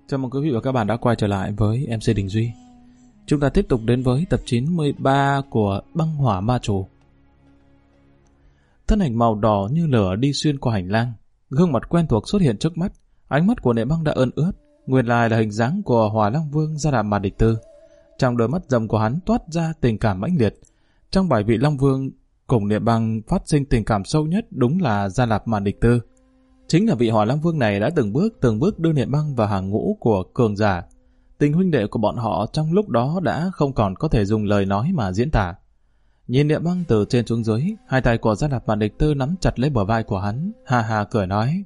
Chào mừng quý vị và các bạn đã quay trở lại với MC Đình Duy. Chúng ta tiếp tục đến với tập 93 của Băng Hỏa Ma Chủ. Thân ảnh màu đỏ như lửa đi xuyên qua hành lang, gương mặt quen thuộc xuất hiện trước mắt. Ánh mắt của Nệ Băng đã ươn ướt, nguyên lai là hình dáng của Hỏa Long Vương Gia Đạp Mạt Địch Tư. Trong đôi mắt rồng của hắn toát ra tình cảm mãnh liệt. Trong bài vị Long Vương cùng Nệ Băng phát sinh tình cảm sâu nhất đúng là Gia Đạp Mạt Địch Tư. Chính là vị Hỏa Long Vương này đã từng bước đưa Nệ Băng vào hàng ngũ của cường giả. Tình huynh đệ của bọn họ trong lúc đó đã không còn có thể dùng lời nói mà diễn tả. Nhìn Nệ Băng từ trên xuống dưới, hai tay của Gia Đạp Mạt Địch Tư nắm chặt lấy bờ vai của hắn, ha ha cười nói,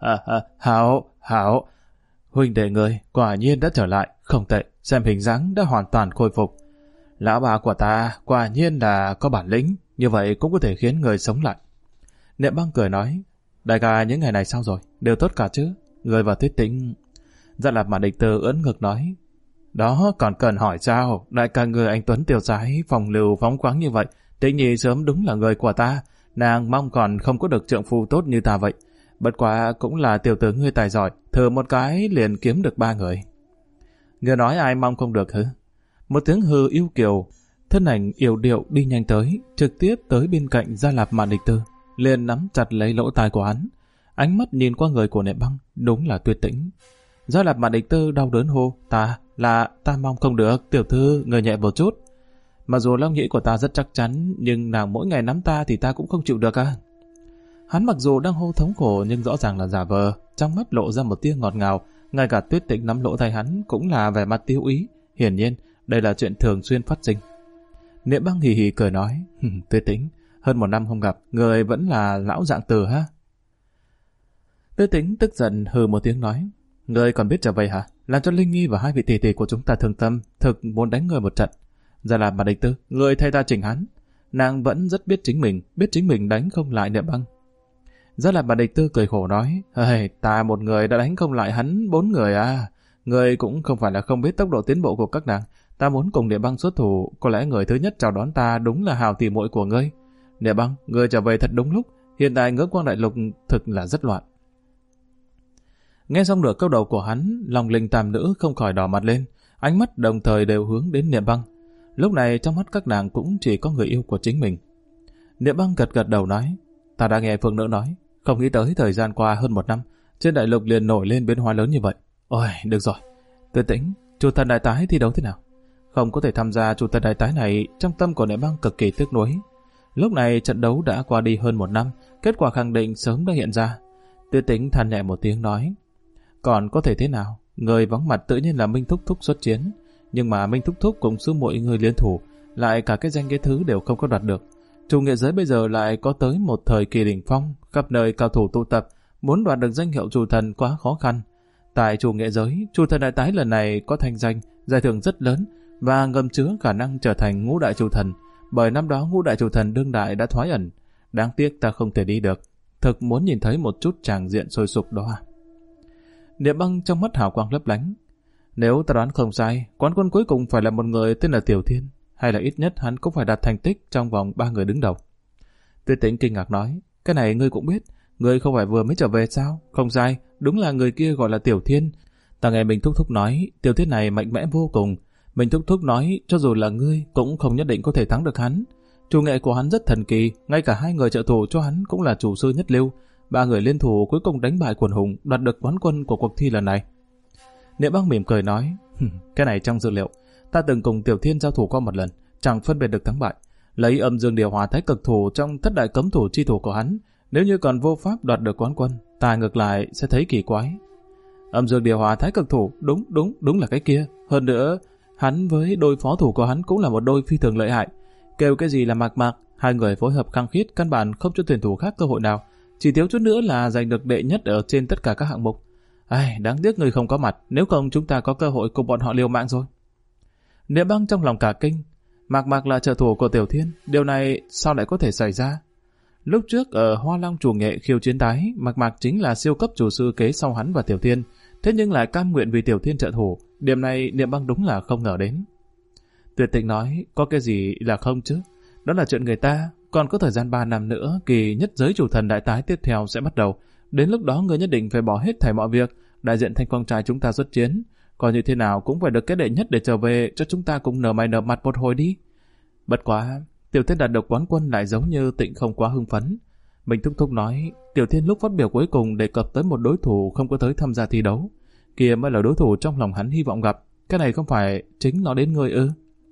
Hảo, huynh đệ người quả nhiên đã trở lại, không tệ, xem hình dáng đã hoàn toàn khôi phục. Lão bà của ta quả nhiên là có bản lĩnh, như vậy cũng có thể khiến người sống lại. Nệ Băng cười nói, đại ca những ngày này sao rồi, đều tốt cả chứ? Người và Tuyết Tĩnh. Gia Đạp Mạt Địch Tư ưỡn ngực nói, đó còn cần hỏi sao, đại ca người anh tuấn tiêu sái, phong lưu phóng khoáng như vậy, Tĩnh Nhi sớm đúng là người của ta, nàng mong còn không có được trượng phu tốt như ta vậy. Bất quá cũng là tiểu tử ngươi tài giỏi, thử một cái liền kiếm được 3 người. Người nói ai mong không được hứ? Một tiếng hừ yêu kiều, thân ảnh yểu điệu đi nhanh tới, trực tiếp tới bên cạnh Gia Đạp Mạt Địch Tư, liền nắm chặt lấy lỗ tai của hắn. Ánh mắt nhìn qua người của Nệ Băng, đúng là Tuyết Tĩnh. Gia Đạp Mạt Địch Tư đau đớn hô, ta mong không được, tiểu thư, người nhẹ một chút. Mặc dù long nhĩ của ta rất chắc chắn, nhưng nàng mỗi ngày nắm ta thì ta cũng không chịu được à. Hắn mặc dù đang hô thống khổ nhưng rõ ràng là giả vờ, trong mắt lộ ra một tia ngọt ngào, ngay cả Tuyết Tĩnh nắm lỗ tai hắn cũng là vẻ mặt tiêu ý, hiển nhiên đây là chuyện thường xuyên phát sinh. Nệ Băng hì hì cười nói, Tuyết Tĩnh, hơn 1 năm không gặp, người vẫn là lão dạng từ ha. Tuyết Tĩnh tức giận hừ một tiếng nói, người còn biết trở về hả? Làm cho Linh Nghi và 2 vị tỷ tỷ của chúng ta thương tâm, thực muốn đánh người một trận. Gia Đạp Mạt Địch Tư, người thay ta chỉnh hắn. Nàng vẫn rất biết chính mình đánh không lại Nệ Băng. Gia Đạp Mạt Địch Tư cười khổ nói, ta một người đã đánh không lại hắn 4 người à. Người cũng không phải là không biết tốc độ tiến bộ của các nàng. Ta muốn cùng Nệ Băng xuất thủ, có lẽ người thứ nhất chào đón ta đúng là Hào tỷ muội của ngươi. Nệ Băng, ngươi trở về thật đúng lúc, hiện tại Ngỡ Quang Đại Lục thực là rất loạn. Nghe xong nửa câu đầu của hắn, lòng linh tam nữ không khỏi đỏ mặt lên, ánh mắt đồng thời đều hướng đến Nệ Băng. Lúc này trong mắt các nàng cũng chỉ có người yêu của chính mình. Nệ Băng gật gật đầu nói, ta đã nghe Phương Nữ nói, không nghĩ tới thời gian qua hơn 1 năm, trên đại lục liền nổi lên biến hóa lớn như vậy. Ôi, được rồi, Tuyết Tĩnh, chủ thần đại tái thi đấu thế nào? Không có thể tham gia chủ thần đại tái này, trong tâm của Nệ Băng cực kỳ tiếc nuối. Lúc này trận đấu đã qua đi hơn 1 năm, kết quả khẳng định sớm đã hiện ra. Tuyết Tĩnh than nhẹ một tiếng nói, còn có thể thế nào? Người vắng mặt tự nhiên là Minh Thúc Thúc xuất chiến, nhưng mà Minh Thúc Thúc cùng sư muội người liên thủ, lại cả cái danh cái thứ đều không có đoạt được. Chủ nghệ giới bây giờ lại có tới một thời kỳ đỉnh phong, khắp nơi cao thủ tụ tập, muốn đoạt được danh hiệu chủ thần quá khó khăn. Tại chủ nghệ giới, chủ thần đại tái lần này có thành danh, giải thưởng rất lớn và ngầm chứa khả năng trở thành ngũ đại chủ thần, bởi năm đó ngũ đại chủ thần đương đại đã thoái ẩn. Đáng tiếc ta không thể đi được, thực muốn nhìn thấy một chút tràng diện sôi sục đó. Nệ Băng trong mắt hào quang lấp lánh. Nếu ta đoán không sai, quán quân cuối cùng phải là một người tên là Tiểu Thiên, hay là ít nhất hắn cũng phải đạt thành tích trong vòng 3 người đứng đầu. Tuyết Tĩnh kinh ngạc nói, cái này ngươi cũng biết, ngươi không phải vừa mới trở về sao? Không sai, đúng là người kia gọi là Tiểu Thiên. Ta nghe Minh Thúc Thúc nói, Tiểu Thiên này mạnh mẽ vô cùng. Minh Thúc Thúc nói, cho dù là ngươi cũng không nhất định có thể thắng được hắn. Chủ nghệ của hắn rất thần kỳ, ngay cả 2 người trợ thủ cho hắn cũng là chủ sư nhất lưu. 3 người liên thủ cuối cùng đánh bại quần hùng, đoạt được quán quân của cuộc thi lần này. Nệ Băng mỉm cười nói, cái này trong dữ liệu, ta từng cùng Tiểu Thiên giao thủ qua một lần, chẳng phân biệt được thắng bại. Lấy Âm Dương Điều Hòa Thái Cực Thủ trong thất đại cấm thủ chi thủ của hắn, nếu như còn vô pháp đoạt được quán quân, ta ngược lại sẽ thấy kỳ quái. Âm Dương Điều Hòa Thái Cực Thủ, đúng là cái kia. Hơn nữa, hắn với đôi phó thủ của hắn cũng là một đôi phi thường lợi hại. Kêu cái gì là mạc mạc, 2 người phối hợp khăng khít, căn bản không cho tuyển thủ khác cơ hội nào. Chỉ thiếu chút nữa là giành được đệ nhất ở trên tất cả các hạng mục. Đáng tiếc người không có mặt, nếu không chúng ta có cơ hội cùng bọn họ liều mạng rồi. Nệ Băng trong lòng cả kinh, Mạc Mạc là trợ thủ của Tiểu Thiên, điều này sao lại có thể xảy ra? Lúc trước ở Hoa Long chủ nghệ khiêu chiến tái, Mạc Mạc chính là siêu cấp chủ sư kế sau hắn và Tiểu Thiên, thế nhưng lại cam nguyện vì Tiểu Thiên trợ thủ, điểm này Nệ Băng đúng là không ngờ đến. Tuyệt Tĩnh nói, có cái gì là không chứ? Đó là chuyện người ta, còn có thời gian 3 năm nữa, kỳ nhất giới chủ thần đại tái tiếp theo sẽ bắt đầu. Đến lúc đó người nhất định phải bỏ hết thảy mọi việc, đại diện Thanh Phong trai chúng ta xuất chiến, coi như thế nào cũng phải được cái đệ nhất để trở về cho chúng ta cũng nở mày nở mặt một hồi đi. Bất quá, Tiểu Thiên đạt được quán quân lại giống như Tịnh không quá hưng phấn. Mình thúc thúc nói, Tiểu Thiên lúc phát biểu cuối cùng đề cập tới một đối thủ không có tới tham gia thi đấu. Kia mới là đối thủ trong lòng hắn hy vọng gặp. Cái này không phải chính nó đến ngươi ư?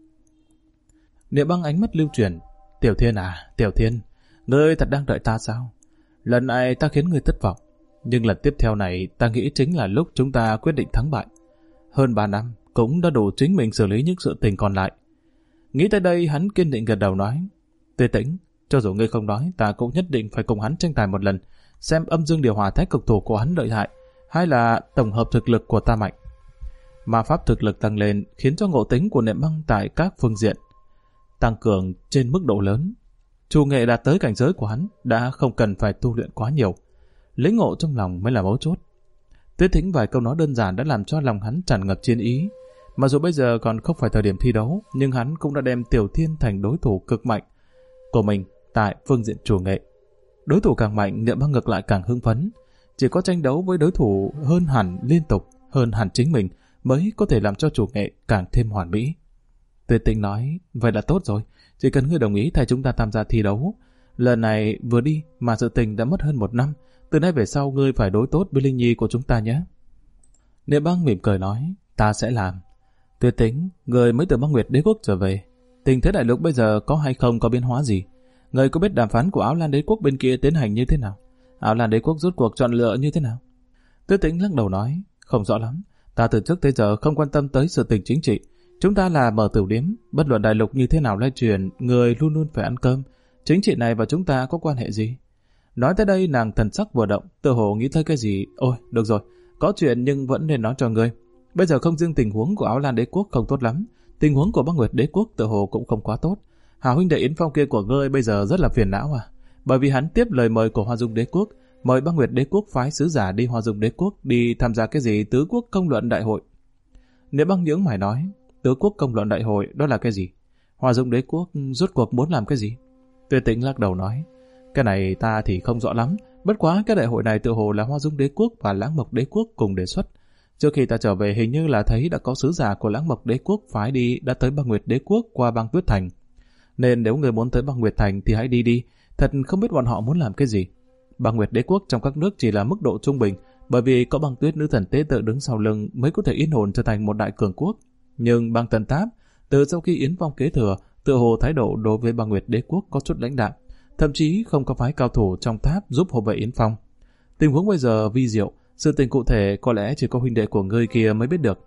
Niệm Băng ánh mắt lưu chuyển. Tiểu Thiên à, Tiểu Thiên, ngươi thật đang đợi ta sao? Lần này ta khiến ngươi thất vọng. Nhưng lần tiếp theo này ta nghĩ chính là lúc chúng ta quyết định thắng bại. Hơn 3 năm cũng đã đủ chính mình xử lý những sự tình còn lại. Nghĩ tới đây hắn kiên định gật đầu nói, Tuyết Tĩnh, cho dù ngươi không nói, ta cũng nhất định phải cùng hắn tranh tài một lần, xem âm dương điều hòa thái cực thủ của hắn lợi hại, hay là tổng hợp thực lực của ta mạnh. Ma pháp thực lực tăng lên khiến cho ngộ tính của Niệm Băng tại các phương diện tăng cường trên mức độ lớn. Chủ nghệ đạt tới cảnh giới của hắn đã không cần phải tu luyện quá nhiều, lĩnh ngộ trong lòng mới là mấu chốt. Tuyết Tĩnh vài câu nói đơn giản đã làm cho lòng hắn tràn ngập chiến ý. Mặc dù bây giờ còn không phải thời điểm thi đấu, nhưng hắn cũng đã đem Tiểu Thiên thành đối thủ cực mạnh của mình tại phương diện chủ nghệ. Đối thủ càng mạnh, Niệm Băng ngược lại càng hưng phấn. Chỉ có tranh đấu với đối thủ hơn hẳn liên tục, hơn hẳn chính mình mới có thể làm cho chủ nghệ càng thêm hoàn mỹ. Tuyết Tĩnh nói, vậy là tốt rồi, chỉ cần ngươi đồng ý thay chúng ta tham gia thi đấu. Lần này vừa đi mà sự tình đã mất hơn 1 năm, từ nay về sau ngươi phải đối tốt với Linh Nhi của chúng ta nhé. Niệm Băng mỉm cười nói, ta sẽ làm. Tuyết Tĩnh, người mới từ Băng Nguyệt Đế Quốc trở về, tình thế đại lục bây giờ có hay không có biến hóa gì? Người có biết đàm phán của Áo Lan Đế Quốc bên kia tiến hành như thế nào? Áo Lan Đế Quốc rút cuộc chọn lựa như thế nào? Tuyết Tĩnh lắc đầu nói, không rõ lắm. Ta từ trước tới giờ không quan tâm tới sự tình chính trị. Chúng ta là mở tửu điếm, bất luận đại lục như thế nào lay truyền, người luôn luôn phải ăn cơm. Chính trị này và chúng ta có quan hệ gì? Nói tới đây nàng thần sắc vừa động, tựa hồ nghĩ tới cái gì. Ôi, được rồi, có chuyện nhưng vẫn nên nói cho ngươi. Bây giờ không riêng tình huống của Áo Lan Đế Quốc không tốt lắm, tình huống của Băng Nguyệt Đế Quốc tựa hồ cũng không quá tốt. Hào huynh đệ Yến Phong kia của ngươi bây giờ rất là phiền não à, bởi vì hắn tiếp lời mời của Hoa Dung Đế Quốc, mời Băng Nguyệt Đế Quốc phái sứ giả đi Hoa Dung Đế Quốc đi tham gia cái gì tứ quốc công luận đại hội. Nếu Băng nhướng mày nói, tứ quốc công luận đại hội đó là cái gì? Hoa Dung Đế Quốc rốt cuộc muốn làm cái gì? Tuyết Tĩnh lắc đầu nói, cái này ta thì không rõ lắm, bất quá cái đại hội này tựa hồ là Hoa Dung Đế Quốc và Lãng Mộc Đế Quốc cùng đề xuất. Trước khi ta trở về hình như là thấy đã có sứ giả của Lãng Mộc Đế Quốc phái đi đã tới Băng Nguyệt Đế Quốc qua Băng Tuyết Thành. Nên nếu người muốn tới Băng Nguyệt Thành thì hãy đi đi, thật không biết bọn họ muốn làm cái gì. Băng Nguyệt Đế Quốc trong các nước chỉ là mức độ trung bình, bởi vì có Băng Tuyết nữ thần tế tự đứng sau lưng mới có thể yên ổn trở thành một đại cường quốc. Nhưng Băng Tần Tháp, từ sau khi Yến Phong kế thừa, tựa hồ thái độ đối với Băng Nguyệt Đế Quốc có chút lãnh đạm, thậm chí không có phái cao thủ trong tháp giúp hộ vệ Yến Phong. Tình huống bây giờ vi diệu, sự tình cụ thể có lẽ chỉ có huynh đệ của ngươi kia mới biết được.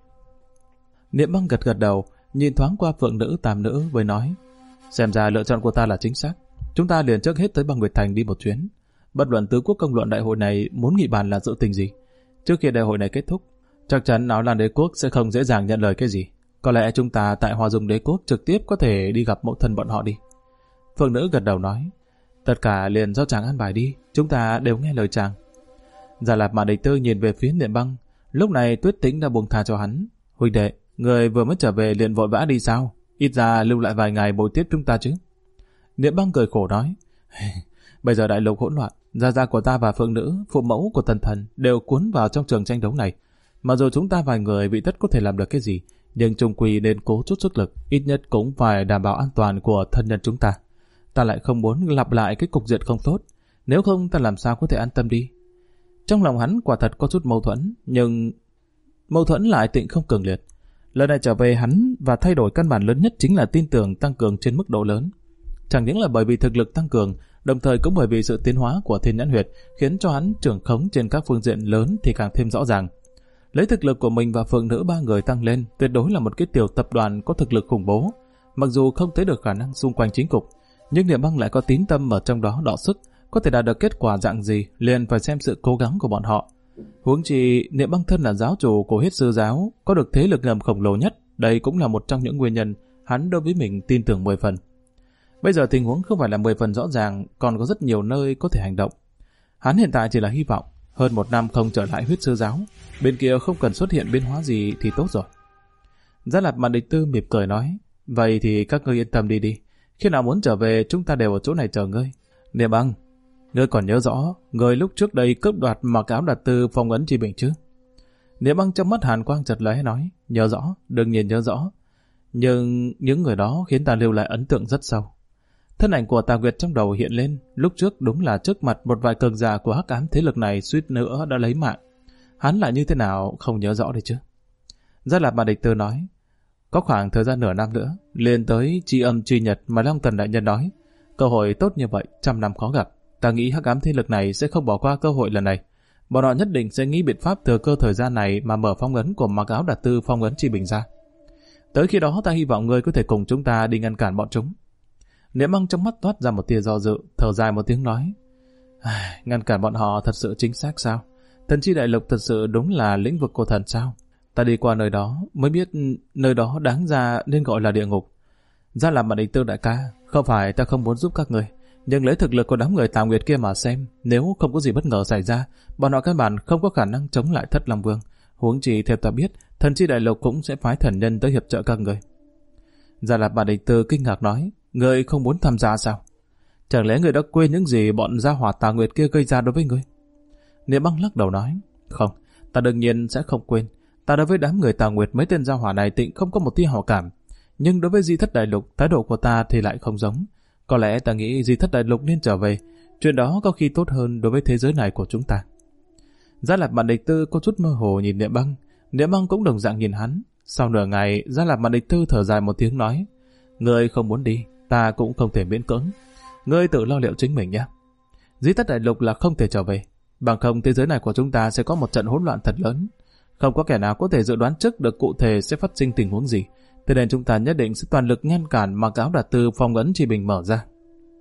Niệm Băng gật gật đầu, nhìn thoáng qua Phượng Nữ Tam Nữ với nói, xem ra lựa chọn của ta là chính xác. Chúng ta liền trước hết tới Băng Nguyệt Thành đi một chuyến. Bất luận tứ quốc công luận đại hội này muốn nghị bàn là sự tình gì, trước khi đại hội này kết thúc, chắc chắn Áo Lan Đế Quốc sẽ không dễ dàng nhận lời cái gì. Có lẽ chúng ta tại Hoa Dung Đế Quốc trực tiếp có thể đi gặp mẫu thân bọn họ đi. Phượng Nữ gật đầu nói, tất cả liền do chàng an bài đi, chúng ta đều nghe lời chàng. Giả Lạp Mã Địch Tư nhìn về phía Niệm Băng, lúc này Tuyết Tĩnh đã buông tha cho hắn. Huynh đệ, người vừa mới trở về liền vội vã đi sao? Ít ra lưu lại vài ngày bồi tiếp chúng ta chứ. Niệm Băng cười khổ nói, bây giờ đại lục hỗn loạn, gia gia của ta và Phượng Nữ, phụ mẫu của Tần Thần đều cuốn vào trong trường tranh đấu này. Mặc dù chúng ta vài người vị tất có thể làm được cái gì, nhưng chung quy nên cố chút sức lực, ít nhất cũng phải đảm bảo an toàn của thân nhân chúng ta. Ta lại không muốn lặp lại cái cục diện không tốt, nếu không ta làm sao có thể an tâm đi. Trong lòng hắn quả thật có chút mâu thuẫn, nhưng mâu thuẫn lại Tịnh không cường liệt. Lần này trở về hắn và thay đổi căn bản lớn nhất chính là tin tưởng tăng cường trên mức độ lớn. Chẳng những là bởi vì thực lực tăng cường, đồng thời cũng bởi vì sự tiến hóa của Thiên Nhãn Huyệt khiến cho hắn trưởng khống trên các phương diện lớn thì càng thêm rõ ràng. Lấy thực lực của mình và Phượng Nữ 3 người tăng lên, tuyệt đối là một cái tiểu tập đoàn có thực lực khủng bố. Mặc dù không thấy được khả năng xung quanh chính cục, nhưng Niệm Băng lại có tín tâm ở trong đó đọ sức, có thể đạt được kết quả dạng gì liền phải xem sự cố gắng của bọn họ. Huống chi Niệm Băng thân là giáo chủ của Huyết Sư giáo, có được thế lực ngầm khổng lồ nhất, đây cũng là một trong những nguyên nhân hắn đối với mình tin tưởng 10 phần. Bây giờ tình huống không phải là 10 phần rõ ràng, còn có rất nhiều nơi có thể hành động. Hắn hiện tại chỉ là hy vọng, hơn 1 năm không trở lại Huyết Sư giáo, bên kia không cần xuất hiện biến hóa gì thì tốt rồi. Giả Lạp Mã Địch Tư mỉm cười nói, vậy thì các ngươi yên tâm đi đi, khi nào muốn trở về chúng ta đều ở chỗ này chờ ngươi. Niệm Băng, ngươi còn nhớ rõ người lúc trước đây cướp đoạt mặc áo đặt từ phong ấn Chi Bình chứ? Niệm Băng trong mắt hàn quang chợt lóe nói, nhớ rõ, đương nhiên nhớ rõ. Nhưng những người đó khiến ta lưu lại ấn tượng rất sâu. Thân ảnh của Tà Nguyệt trong đầu hiện lên, lúc trước đúng là trước mặt một vài cường giả của hắc ám thế lực này suýt nữa đã lấy mạng. Hắn lại như thế nào không nhớ rõ đấy chứ. Gia Lạp Bà Địch Tư nói, có khoảng thời gian nửa năm nữa, liền tới tri âm tri nhật mà Long Tần đại nhân nói. Cơ hội tốt như vậy, 100 năm khó gặp. Ta nghĩ hắc ám thế lực này sẽ không bỏ qua cơ hội lần này. Bọn họ nhất định sẽ nghĩ biện pháp thừa cơ thời gian này mà mở phong ấn của Mặc Áo Đạt Tư phong ấn Chi Bình ra. Tới khi đó ta hy vọng ngươi có thể cùng chúng ta đi ngăn cản bọn chúng. Niệm Băng trong mắt toát ra một tia do dự, thở dài một tiếng nói, ngăn cản bọn họ thật sự chính xác sao? Thần Chi Đại Lục thật sự đúng là lĩnh vực của thần sao? Ta đi qua nơi đó mới biết nơi đó đáng ra nên gọi là địa ngục. Ra làm Bản Địch Tư đại ca, không phải ta không muốn giúp các người, nhưng lấy thực lực của đám người Tà Nguyệt kia mà xem, nếu không có gì bất ngờ xảy ra, bọn họ căn bản không có khả năng chống lại Thất Long Vương. Huống chi theo ta biết, Thần Chi Đại Lục cũng sẽ phái thần nhân tới hiệp trợ các người. Gia Lạp Bản Địch Tư kinh ngạc nói, người không muốn tham gia sao? Chẳng lẽ người đã quên những gì bọn gia hỏa Tà Nguyệt kia gây ra đối với người? Niệm Băng lắc đầu nói, không, ta đương nhiên sẽ không quên. Ta đối với đám người Tà Nguyệt mấy tên gia hỏa này tịnh không có một tia hảo cảm, nhưng đối với Di Thất Đại Lục, thái độ của ta thì lại không giống. Có lẽ ta nghĩ Di Thất Đại Lục nên trở về, chuyện đó có khi tốt hơn đối với thế giới này của chúng ta. Gia Lạp Bản Địch Tư có chút mơ hồ nhìn Niệm Băng, Niệm Băng cũng đồng dạng nhìn hắn. Sau nửa ngày, Gia Lạp Bản Địch Tư thở dài một tiếng nói, ngươi không muốn đi, ta cũng không thể miễn cưỡng. Ngươi tự lo liệu chính mình nhé. Di Thất Đại Lục là không thể trở về, bằng không thế giới này của chúng ta sẽ có một trận hỗn loạn thật lớn. Không có kẻ nào có thể dự đoán trước được cụ thể sẽ phát sinh tình huống gì. Thế nên chúng ta nhất định sẽ toàn lực ngăn cản Mặc Áo Đạt Tư phong ấn Chi Bình mở ra.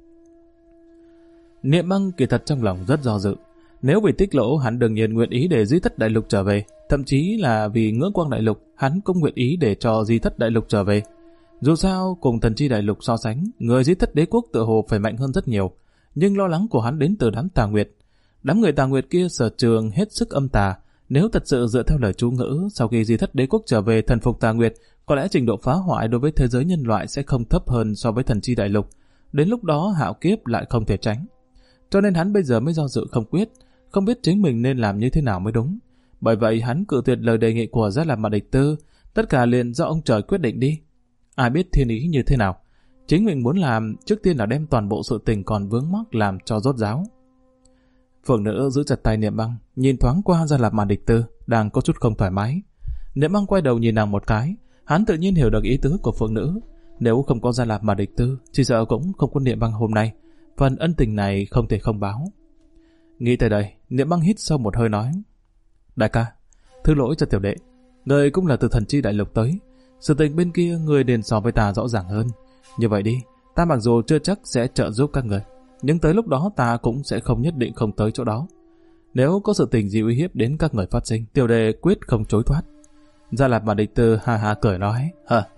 Niệm Băng kỳ thật trong lòng rất do dự. Nếu vì Tích Lỗ, hắn đương nhiên nguyện ý để Di Thất Đại Lục trở về, thậm chí là vì Ngưỡng Quang Đại Lục, hắn cũng nguyện ý để cho Di Thất Đại Lục trở về. Dù sao, cùng Thần Chi Đại Lục so sánh, người Di Thất Đế Quốc tựa hồ phải mạnh hơn rất nhiều. Nhưng lo lắng của hắn đến từ đám Tà Nguyệt. Đám người Tà Nguyệt kia sở trường hết sức âm tà. Nếu thật sự dựa theo lời chú ngữ, sau khi Di Thất Đế Quốc trở về thần phục Tà Nguyệt, có lẽ trình độ phá hoại đối với thế giới nhân loại sẽ không thấp hơn so với Thần Chi Đại Lục. Đến lúc đó hạo kiếp lại không thể tránh. Cho nên hắn bây giờ mới do dự không quyết, không biết chính mình nên làm như thế nào mới đúng. Bởi vậy hắn cự tuyệt lời đề nghị của Gia Lạp Bản Địch Tư, tất cả liền do ông trời quyết định đi. Ai biết thiên ý như thế nào. Chính mình muốn làm trước tiên là đem toàn bộ sự tình còn vướng mắc làm cho rốt ráo. Phượng nữ giữ chặt tay Niệm Băng, nhìn thoáng qua Gia Lạp Bản Địch Tư, đang có chút không thoải mái. Niệm Băng quay đầu nhìn nàng một cái, hắn tự nhiên hiểu được ý tứ của Phượng nữ. Nếu không có Gia Lạp Bản Địch Tư, chỉ sợ cũng không có Niệm Băng hôm nay. Phần ân tình này không thể không báo. Nghĩ tới đây, Niệm Băng hít sâu một hơi nói, đại ca, thứ lỗi cho tiểu đệ, người cũng là từ Thần Chi Đại Lục tới, sự tình bên kia người đền so với ta rõ ràng hơn. Như vậy đi, ta mặc dù chưa chắc sẽ trợ giúp các người, nhưng tới lúc đó ta cũng sẽ không nhất định không tới chỗ đó. Nếu có sự tình gì uy hiếp đến các người phát sinh, tiểu đệ quyết không chối thoát. Gia Lạp Bản Địch Tư ha ha cười nói,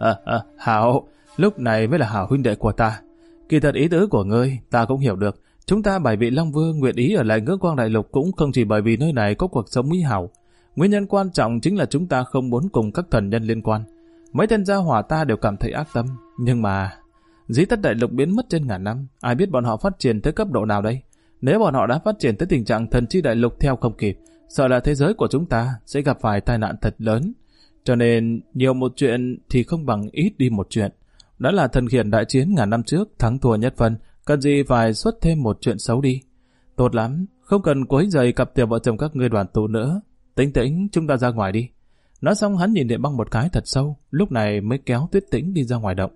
Hảo, lúc này mới là hảo huynh đệ của ta. Kỳ thật ý tứ của ngươi ta cũng hiểu được. Chúng ta 7 vị Long Vương nguyện ý ở lại Ngưỡng Quang Đại Lục cũng không chỉ bởi vì nơi này có cuộc sống mỹ hảo. Nguyên nhân quan trọng chính là chúng ta không muốn cùng các thần nhân liên quan. Mấy tên gia hỏa ta đều cảm thấy ác tâm. Nhưng mà Di Thất Đại Lục biến mất trên ngàn năm, ai biết bọn họ phát triển tới cấp độ nào đây? Nếu bọn họ đã phát triển tới tình trạng Thần Chi Đại Lục theo không kịp, sợ là thế giới của chúng ta sẽ gặp phải tai nạn thật lớn. Cho nên nhiều một chuyện thì không bằng ít đi một chuyện. Đó là thần khiển đại chiến ngàn năm trước thắng thua nhất phân, cần gì phải xuất thêm một chuyện xấu đi. Tốt lắm, không cần quấy rầy cặp tiểu vợ chồng các ngươi đoàn tụ nữa. Tĩnh Tĩnh, chúng ta ra ngoài đi. Nói xong hắn nhìn Niệm Băng một cái thật sâu, lúc này mới kéo Tuyết Tĩnh đi ra ngoài động.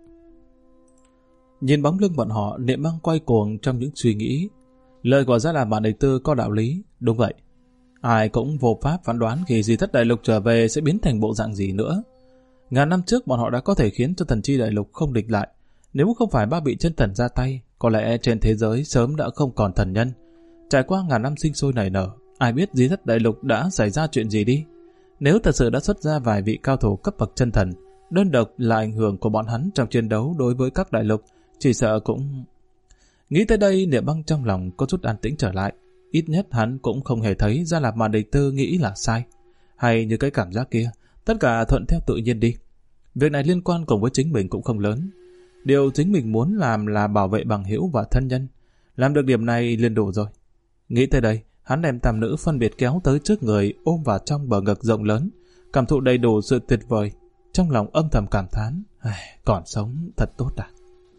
Nhìn bóng lưng bọn họ, Niệm Băng quay cuồng trong những suy nghĩ. Lời của Gia Lạp Bản Địch Tư có đạo lý, đúng vậy. Ai cũng vô pháp phán đoán khi Di Thất Đại Lục trở về sẽ biến thành bộ dạng gì nữa. Ngàn năm trước bọn họ đã có thể khiến cho Thần Chi Đại Lục không địch lại. Nếu không phải ba vị chân thần ra tay, có lẽ trên thế giới sớm đã không còn thần nhân. Trải qua ngàn năm sinh sôi nảy nở, ai biết Di Thất Đại Lục đã xảy ra chuyện gì đi. Nếu thật sự đã xuất ra vài vị cao thủ cấp bậc chân thần, đơn độc là ảnh hưởng của bọn hắn trong chiến đấu đối với các đại lục, chỉ sợ cũng... Nghĩ tới đây, Niệm Băng trong lòng có chút an tĩnh trở lại. Ít nhất hắn cũng không hề thấy Gia Lạp Bản Địch Tư nghĩ là sai. Hay như cái cảm giác kia, tất cả thuận theo tự nhiên đi. Việc này liên quan cùng với chính mình cũng không lớn. Điều chính mình muốn làm là bảo vệ bằng hữu và thân nhân. Làm được điểm này liền đủ rồi. Nghĩ tới đây, Hắn đem tam nữ phân biệt kéo tới trước người, ôm vào trong bờ ngực rộng lớn, cảm thụ đầy đủ sự tuyệt vời. Trong lòng âm thầm cảm thán, còn sống thật tốt à.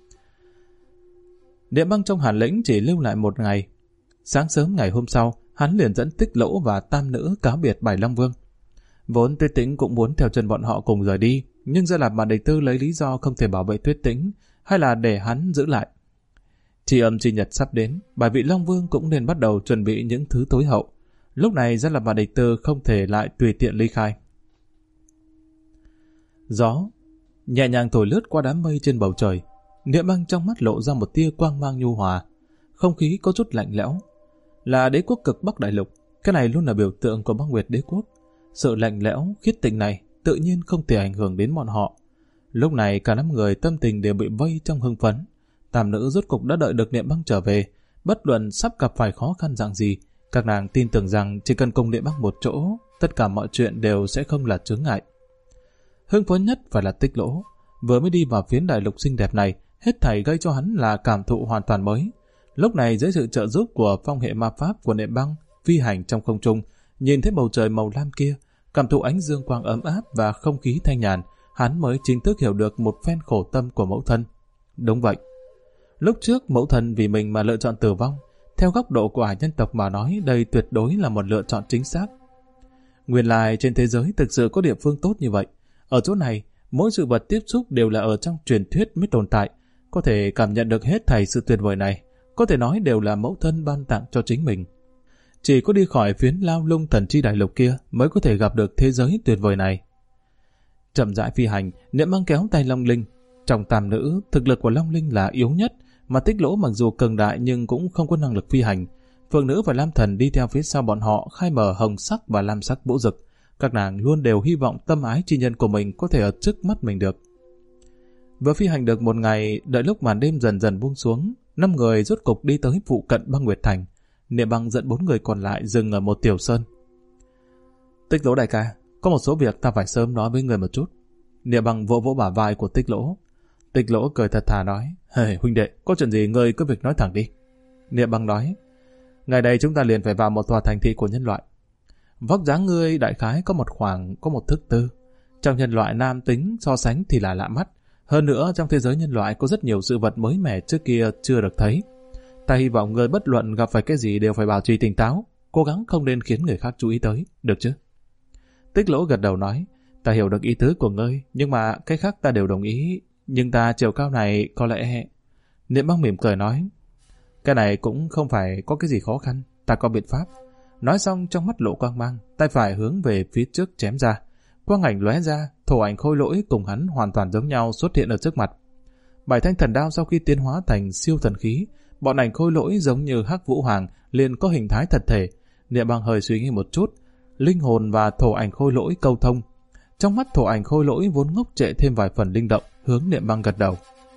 Niệm Băng trong Hàn Lĩnh chỉ lưu lại một ngày. Sáng sớm ngày hôm sau, hắn liền dẫn Tích Lỗ và tam nữ cáo biệt Bạch Long Vương. Vốn Tuyết Tĩnh cũng muốn theo chân bọn họ cùng rời đi, nhưng Gia Lạp Mạn Địch Tư lấy lý do không thể bảo vệ Tuyết Tĩnh, hay là để hắn giữ lại. Tri âm tri nhật sắp đến, bài vị Long Vương cũng nên bắt đầu chuẩn bị những thứ tối hậu. Lúc này Gia Lạp Mạn Địch Tư không thể lại tùy tiện ly khai. Gió nhẹ nhàng thổi lướt qua đám mây trên bầu trời. Niệm Băng trong mắt lộ ra một tia quang mang nhu hòa. Không khí có chút lạnh lẽo. Là đế quốc cực Bắc Đại Lục, cái này luôn là biểu tượng của Băng Nguyệt Đế quốc. Sự lạnh lẽo, khiết tịnh này tự nhiên không thể ảnh hưởng đến bọn họ. Lúc này cả 5 người tâm tình đều bị vây trong hưng phấn. Tam nữ rốt cục đã đợi được Niệm Băng trở về. Bất luận sắp gặp phải khó khăn dạng gì, các nàng tin tưởng rằng chỉ cần cùng Niệm Băng một chỗ, tất cả mọi chuyện đều sẽ không là chướng ngại. Hưng phấn nhất phải là Tích Lỗ. Vừa mới đi vào phiến đại lục xinh đẹp này, hết thảy gây cho hắn là cảm thụ hoàn toàn mới. Lúc này dưới sự trợ giúp của phong hệ ma pháp của Niệm Băng, phi hành trong không trung, nhìn thấy bầu trời màu lam kia, cảm thụ ánh dương quang ấm áp và không khí thanh nhàn, hắn mới chính thức hiểu được một phen khổ tâm của mẫu thân. Đúng vậy. Lúc trước mẫu thân vì mình mà lựa chọn tử vong, theo góc độ của nhân tộc mà nói, đây tuyệt đối là một lựa chọn chính xác. Nguyên lai trên thế giới thực sự có địa phương tốt như vậy. Ở chỗ này, mỗi sự vật tiếp xúc đều là ở trong truyền thuyết mới tồn tại, có thể cảm nhận được hết thảy sự tuyệt vời này, có thể nói đều là mẫu thân ban tặng cho chính mình. Chỉ có đi khỏi phiến lao lung thần chi đại lục kia mới có thể gặp được thế giới tuyệt vời này. Chậm rãi phi hành, Niệm Băng kéo tay Long Linh. Trong tam nữ, thực lực của Long Linh là yếu nhất, mà Tích Lỗ mặc dù cường đại nhưng cũng không có năng lực phi hành. Phượng Nữ và Lam Thần đi theo phía sau bọn họ khai mở hồng sắc và lam sắc vũ dực. Các nàng luôn đều hy vọng tâm ái chi nhân của mình có thể ở trước mắt mình được. Vừa phi hành được một ngày, đợi lúc màn đêm dần dần buông xuống, 5 người rốt cục đi tới phụ cận Băng Nguyệt Thành. Niệm Băng dẫn 4 người còn lại dừng ở một tiểu sơn. Tích Lỗ đại ca, có một số việc ta phải sớm nói với người một chút. Niệm Băng vỗ vỗ bả vai của Tích Lỗ. Tích Lỗ cười thật thà nói, huynh đệ, có chuyện gì ngươi cứ việc nói thẳng đi. Niệm Băng nói, ngày đây chúng ta liền phải vào một tòa thành thị của nhân loại. Vóc dáng ngươi đại khái có một thước tư. Trong nhân loại nam tính so sánh thì là lạ mắt. Hơn nữa trong thế giới nhân loại có rất nhiều sự vật mới mẻ trước kia chưa được thấy. Ta hy vọng ngươi bất luận gặp phải cái gì đều phải bảo trì tỉnh táo, cố gắng không nên khiến người khác chú ý tới, được chứ? Tích Lỗ gật đầu nói, ta hiểu được ý tứ của ngươi, nhưng mà cái khác ta đều đồng ý, nhưng ta chiều cao này có lẽ... Niệm Băng mỉm cười nói, cái này cũng không phải có cái gì khó khăn, ta có biện pháp. Nói xong trong mắt lộ quang mang, tay phải hướng về phía trước chém ra. Quang ảnh lóe ra, thổ ảnh Khôi Lỗi cùng hắn hoàn toàn giống nhau xuất hiện ở trước mặt. 7 thanh thần đao sau khi tiến hóa thành siêu thần khí, bọn ảnh Khôi Lỗi giống như Hắc Vũ Hoàng liền có hình thái thật thể. Niệm Băng hơi suy nghĩ một chút, linh hồn và thổ ảnh Khôi Lỗi câu thông. Trong mắt thổ ảnh Khôi Lỗi vốn ngốc trệ thêm vài phần linh động, hướng Niệm Băng gật đầu.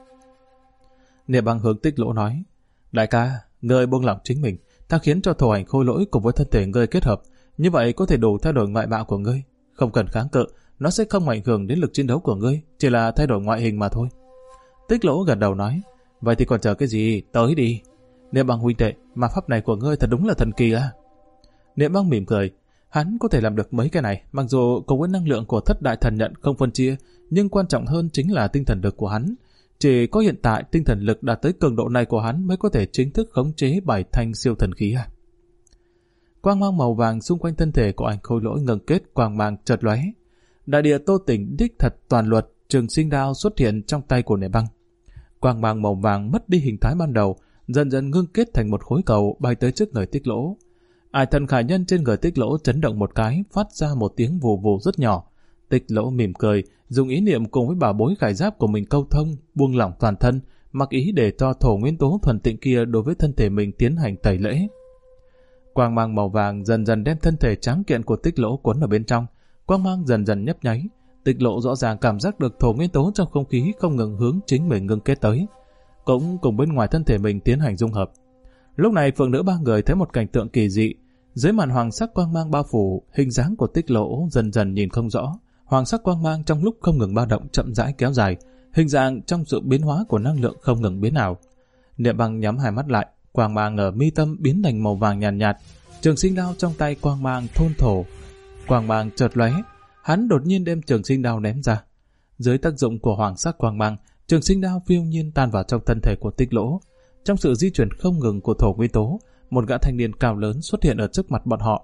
Niệm Băng hướng Tích Lỗ nói, đại ca, ngươi buông lỏng chính mình, ta khiến cho thổ ảnh Khôi Lỗi cùng với thân thể ngươi kết hợp, như vậy có thể đủ thay đổi ngoại bạo của ngươi, không cần kháng cự, nó sẽ không ảnh hưởng đến lực chiến đấu của ngươi, chỉ là thay đổi ngoại hình mà thôi. Tích Lỗ gật đầu nói, vậy thì còn chờ cái gì, tới đi. Niệm Băng huynh đệ, mà pháp này của ngươi thật đúng là thần kỳ à? Niệm Băng mỉm cười, hắn có thể làm được mấy cái này, mặc dù cùng với năng lượng của thất đại thần nhận không phân chia, nhưng quan trọng hơn chính là tinh thần lực của hắn. Chỉ có hiện tại tinh thần lực đạt tới cường độ này của hắn mới có thể chính thức khống chế 7 thanh siêu thần khí à. Quang mang màu vàng xung quanh thân thể của ảnh Khôi Lỗi ngừng kết, quang mang chợt lóe. Đại địa Tô Tỉnh đích thật toàn luật, trường sinh đao xuất hiện trong tay của Niệm Băng. Quang mang màu vàng mất đi hình thái ban đầu, dần dần ngưng kết thành một khối cầu bay tới trước người Tích Lỗ. Ải thần khải nhân trên người Tích Lỗ chấn động một cái, phát ra một tiếng vù vù rất nhỏ. Tích Lỗ mỉm cười, dùng ý niệm cùng với bảo bối khải giáp của mình câu thông, buông lỏng toàn thân, mặc ý để cho thổ nguyên tố thuần tịnh kia đối với thân thể mình tiến hành tẩy lễ. Quang mang màu vàng dần dần đem thân thể tráng kiện của Tích Lỗ cuốn ở bên trong, quang mang dần dần nhấp nháy. Tích Lỗ rõ ràng cảm giác được thổ nguyên tố trong không khí không ngừng hướng chính mình ngưng kết tới, cũng cùng bên ngoài thân thể mình tiến hành dung hợp. Lúc này Phượng Nữ ba người thấy một cảnh tượng kỳ dị, dưới màn hoàng sắc quang mang bao phủ, hình dáng của Tích Lỗ dần dần nhìn không rõ. Hoàng sắc quang mang trong lúc không ngừng ba động chậm rãi kéo dài, hình dạng trong sự biến hóa của năng lượng không ngừng biến ảo. Niệm Băng nhắm hai mắt lại, quang mang ở mi tâm biến thành màu vàng nhàn nhạt, Trường sinh đao trong tay quang mang thôn thổ. Quang mang chợt lóe, hắn đột nhiên đem trường sinh đao ném ra. Dưới tác dụng của hoàng sắc quang mang, trường sinh đao phiêu nhiên tan vào trong thân thể của Tích Lỗ. Trong sự di chuyển không ngừng của thổ nguyên tố, một gã thanh niên cao lớn xuất hiện ở trước mặt bọn họ.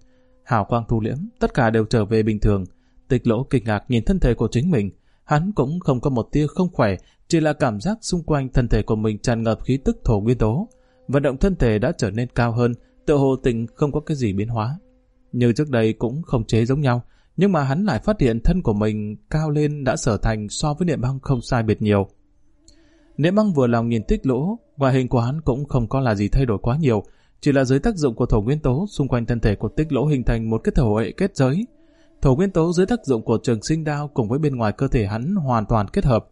Hào quang thu liễm, tất cả đều trở về bình thường. Tích Lỗ kinh ngạc nhìn thân thể của chính mình. Hắn cũng không có một tia không khỏe, chỉ là cảm giác xung quanh thân thể của mình tràn ngập khí tức thổ nguyên tố. Vận động thân thể đã trở nên cao hơn, tựa hồ tình không có cái gì biến hóa. Như trước đây cũng không chế giống nhau, nhưng mà hắn lại phát hiện thân của mình cao lên đã sở thành so với Niệm Băng không sai biệt nhiều. Niệm Băng vừa lòng nhìn Tích Lỗ, ngoại hình của hắn cũng không có là gì thay đổi quá nhiều, chỉ là dưới tác dụng của thổ nguyên tố xung quanh thân thể của Tích Lỗ hình thành một cái thổ hệ kết giới. Thổ nguyên tố dưới tác dụng của trường sinh đao cùng với bên ngoài cơ thể hắn hoàn toàn kết hợp.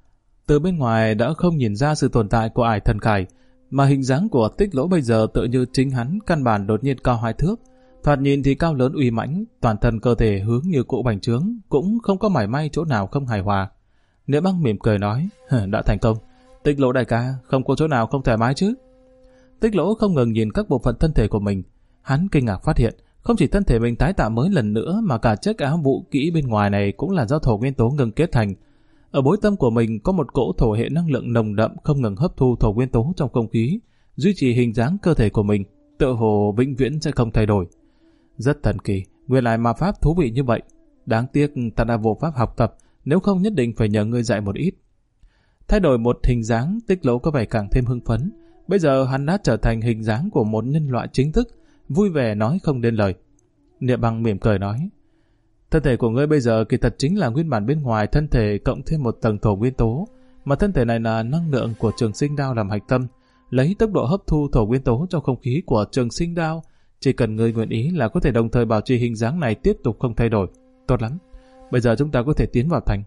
Từ bên ngoài đã không nhìn ra sự tồn tại của ải thần khải, mà hình dáng của Tích Lỗ bây giờ tựa như chính hắn căn bản đột nhiên cao 2 thước. Thoạt nhìn thì cao lớn uy mãnh, toàn thân cơ thể hướng như cỗ bành trướng, cũng không có mảy may chỗ nào không hài hòa. Niệm Băng mỉm cười nói, đã thành công. Tích Lỗ đại ca, không có chỗ nào không thoải mái chứ? Tích Lỗ không ngừng nhìn các bộ phận thân thể của mình. Hắn kinh ngạc phát hiện, không chỉ thân thể mình tái tạo mới lần nữa mà cả chiếc áo vũ kỹ bên ngoài này cũng là do thổ nguyên tố ngừng kết thành. Ở bối tâm của mình có một cỗ thổ hệ năng lượng nồng đậm không ngừng hấp thu thổ nguyên tố trong không khí, duy trì hình dáng cơ thể của mình, tựa hồ vĩnh viễn sẽ không thay đổi. Rất thần kỳ, nguyên lại ma pháp thú vị như vậy. Đáng tiếc ta đã vô pháp học tập, nếu không nhất định phải nhờ ngươi dạy một ít. Thay đổi một hình dáng, Tích Lỗ có vẻ càng thêm hưng phấn. Bây giờ hắn đã trở thành hình dáng của một nhân loại chính thức, vui vẻ nói không nên lời. Niệm Băng mỉm cười nói, thân thể của ngươi bây giờ kỳ thật chính là nguyên bản bên ngoài thân thể cộng thêm một tầng thổ nguyên tố, mà thân thể này là năng lượng của trường sinh đao làm hạch tâm, lấy tốc độ hấp thu thổ nguyên tố trong không khí của trường sinh đao. Chỉ cần ngươi nguyện ý là có thể đồng thời bảo trì hình dáng này tiếp tục không thay đổi. Tốt lắm, bây giờ chúng ta có thể tiến vào thành.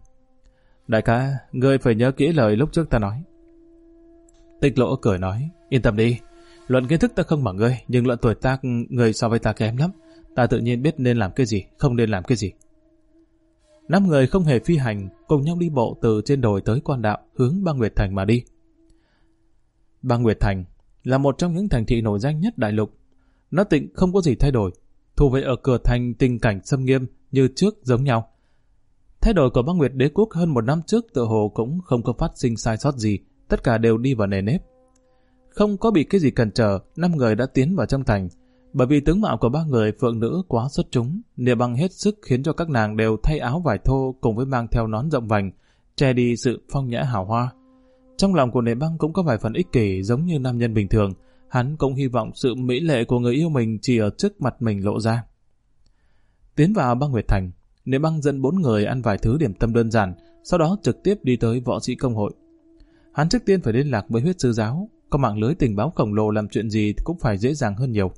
Đại ca, ngươi phải nhớ kỹ lời lúc trước ta nói. Tích Lỗ cười nói, yên tâm đi, luận kiến thức ta không bằng ngươi, nhưng luận tuổi tác ngươi so với ta kém lắm. Ta tự nhiên biết nên làm cái gì, không nên làm cái gì. 5 người không hề phi hành, cùng nhau đi bộ từ trên đồi tới quan đạo, hướng Băng Nguyệt Thành mà đi. Băng Nguyệt Thành là một trong những thành thị nổi danh nhất đại lục. Nó tịnh không có gì thay đổi, thủ vệ ở cửa thành tình cảnh xâm nghiêm như trước giống nhau. Thay đổi của Băng Nguyệt Đế quốc hơn 1 năm trước tựa hồ cũng không có phát sinh sai sót gì, tất cả đều đi vào nề nếp. Không có bị cái gì cản trở, 5 người đã tiến vào trong thành. Bởi vì tướng mạo của 3 người phượng nữ quá xuất chúng, Niệm Băng hết sức khiến cho các nàng đều thay áo vải thô cùng với mang theo nón rộng vành, che đi sự phong nhã hào hoa. Trong lòng của Niệm Băng cũng có vài phần ích kỷ giống như nam nhân bình thường, hắn cũng hy vọng sự mỹ lệ của người yêu mình chỉ ở trước mặt mình lộ ra. Tiến vào Băng Nguyệt Thành, Niệm Băng dẫn 4 người ăn vài thứ điểm tâm đơn giản, sau đó trực tiếp đi tới võ sĩ công hội. Hắn trước tiên phải liên lạc với huyết sư giáo, có mạng lưới tình báo khổng lồ làm chuyện gì cũng phải dễ dàng hơn nhiều.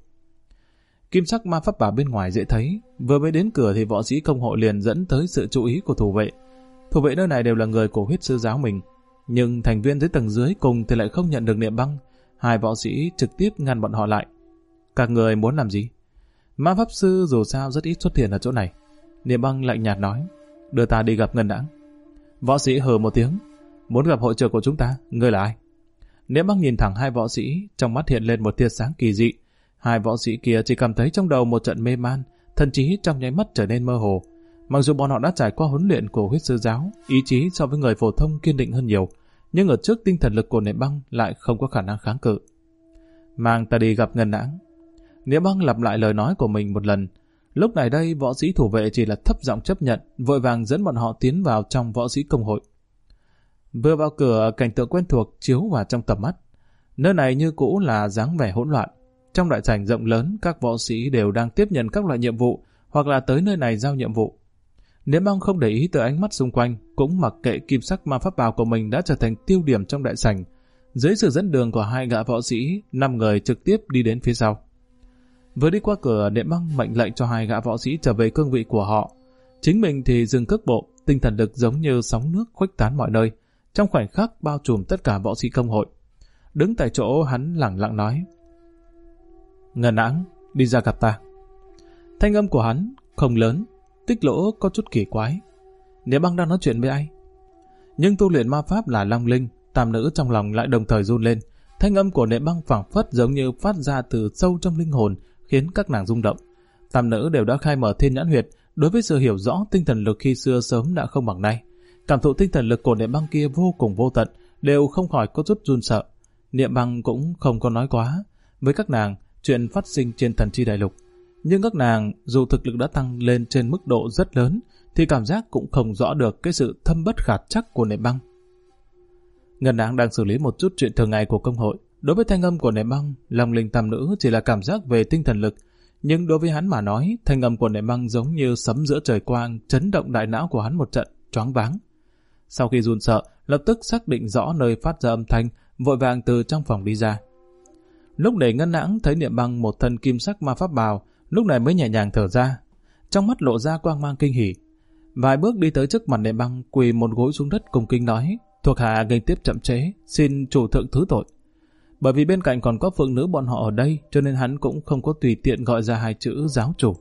Kim sắc ma pháp bảo bên ngoài dễ thấy, vừa mới đến cửa thì võ sĩ công hội liền dẫn tới sự chú ý của thủ vệ. Thủ vệ nơi này đều là người của huyết sư giáo mình, nhưng thành viên dưới tầng dưới cùng thì lại không nhận được Niệm Băng. 2 võ sĩ trực tiếp ngăn bọn họ lại. Các người muốn làm gì? Ma pháp sư dù sao rất ít xuất hiện ở chỗ này. Niệm Băng lạnh nhạt nói, đưa ta đi gặp Ngân Đãng. Võ sĩ hừ một tiếng, muốn gặp hội trưởng của chúng ta, ngươi là ai? Niệm Băng nhìn thẳng 2 võ sĩ, trong mắt hiện lên một tia sáng kỳ dị. 2 võ sĩ kia chỉ cảm thấy trong đầu một trận mê man, thần trí trong nháy mắt trở nên mơ hồ. Mặc dù bọn họ đã trải qua huấn luyện của huyết sư giáo, ý chí so với người phổ thông kiên định hơn nhiều, nhưng ở trước tinh thần lực của Niệm Băng lại không có khả năng kháng cự. Mang ta đi gặp Ngân Đãng. Niệm Băng lặp lại lời nói của mình một lần. Lúc này đây võ sĩ thủ vệ chỉ là thấp giọng chấp nhận, vội vàng dẫn bọn họ tiến vào trong võ sĩ công hội. Vừa vào cửa, cảnh tượng quen thuộc chiếu vào trong tầm mắt. Nơi này như cũ là dáng vẻ hỗn loạn. Trong đại sảnh rộng lớn, các võ sĩ đều đang tiếp nhận các loại nhiệm vụ hoặc là tới nơi này giao nhiệm vụ. Niệm Băng không để ý tới ánh mắt xung quanh, cũng mặc kệ kim sắc ma pháp bào của mình đã trở thành tiêu điểm trong đại sảnh. Dưới sự dẫn đường của 2 gã võ sĩ, 5 người trực tiếp đi đến phía sau. Vừa đi qua cửa, Niệm Băng mệnh lệnh cho 2 gã võ sĩ trở về cương vị của họ. Chính mình thì dừng cước bộ, tinh thần lực giống như sóng nước khuếch tán mọi nơi, trong khoảnh khắc bao trùm tất cả võ sĩ công hội. Đứng tại chỗ hắn lẳng lặng nói, Ngân Đãng, đi ra gặp ta. Thanh âm của hắn không lớn, Tích Lỗ có chút kỳ quái. Niệm Băng đang nói chuyện với ai? Nhưng tu luyện ma pháp là long linh, tam nữ trong lòng lại đồng thời run lên. Thanh âm của Niệm Băng phảng phất giống như phát ra từ sâu trong linh hồn, khiến các nàng rung động. Tam nữ đều đã khai mở thiên nhãn huyệt, đối với sự hiểu rõ tinh thần lực khi xưa sớm đã không bằng nay. Cảm thụ tinh thần lực của Niệm Băng kia vô cùng vô tận, đều không khỏi có chút run sợ. Niệm Băng cũng không có nói quá với các nàng chuyện phát sinh trên Thần Chi Đại Lục. Nhưng các nàng dù thực lực đã tăng lên trên mức độ rất lớn, thì cảm giác cũng không rõ được cái sự thâm bất khả trắc của Niệm Băng. Ngân Áng đang xử lý một chút chuyện thường ngày của công hội. Đối với thanh âm của Niệm Băng, Long Linh Tam Nữ chỉ là cảm giác về tinh thần lực. Nhưng đối với hắn mà nói, thanh âm của Niệm Băng giống như sấm giữa trời quang, chấn động đại não của hắn một trận, choáng váng. Sau khi run sợ, lập tức xác định rõ nơi phát ra âm thanh, vội vàng từ trong phòng đi ra. Lúc này Ngân Áng thấy Niệm Băng một thân kim sắc ma pháp bào, lúc này mới nhẹ nhàng thở ra, trong mắt lộ ra quang mang kinh hỉ. Vài bước đi tới trước mặt Niệm Băng, quỳ một gối xuống đất cung kính nói: "Thuộc hạ nghênh tiếp chậm trễ, xin chủ thượng thứ tội." Bởi vì bên cạnh còn có phượng nữ bọn họ ở đây, cho nên hắn cũng không có tùy tiện gọi ra hai chữ giáo chủ.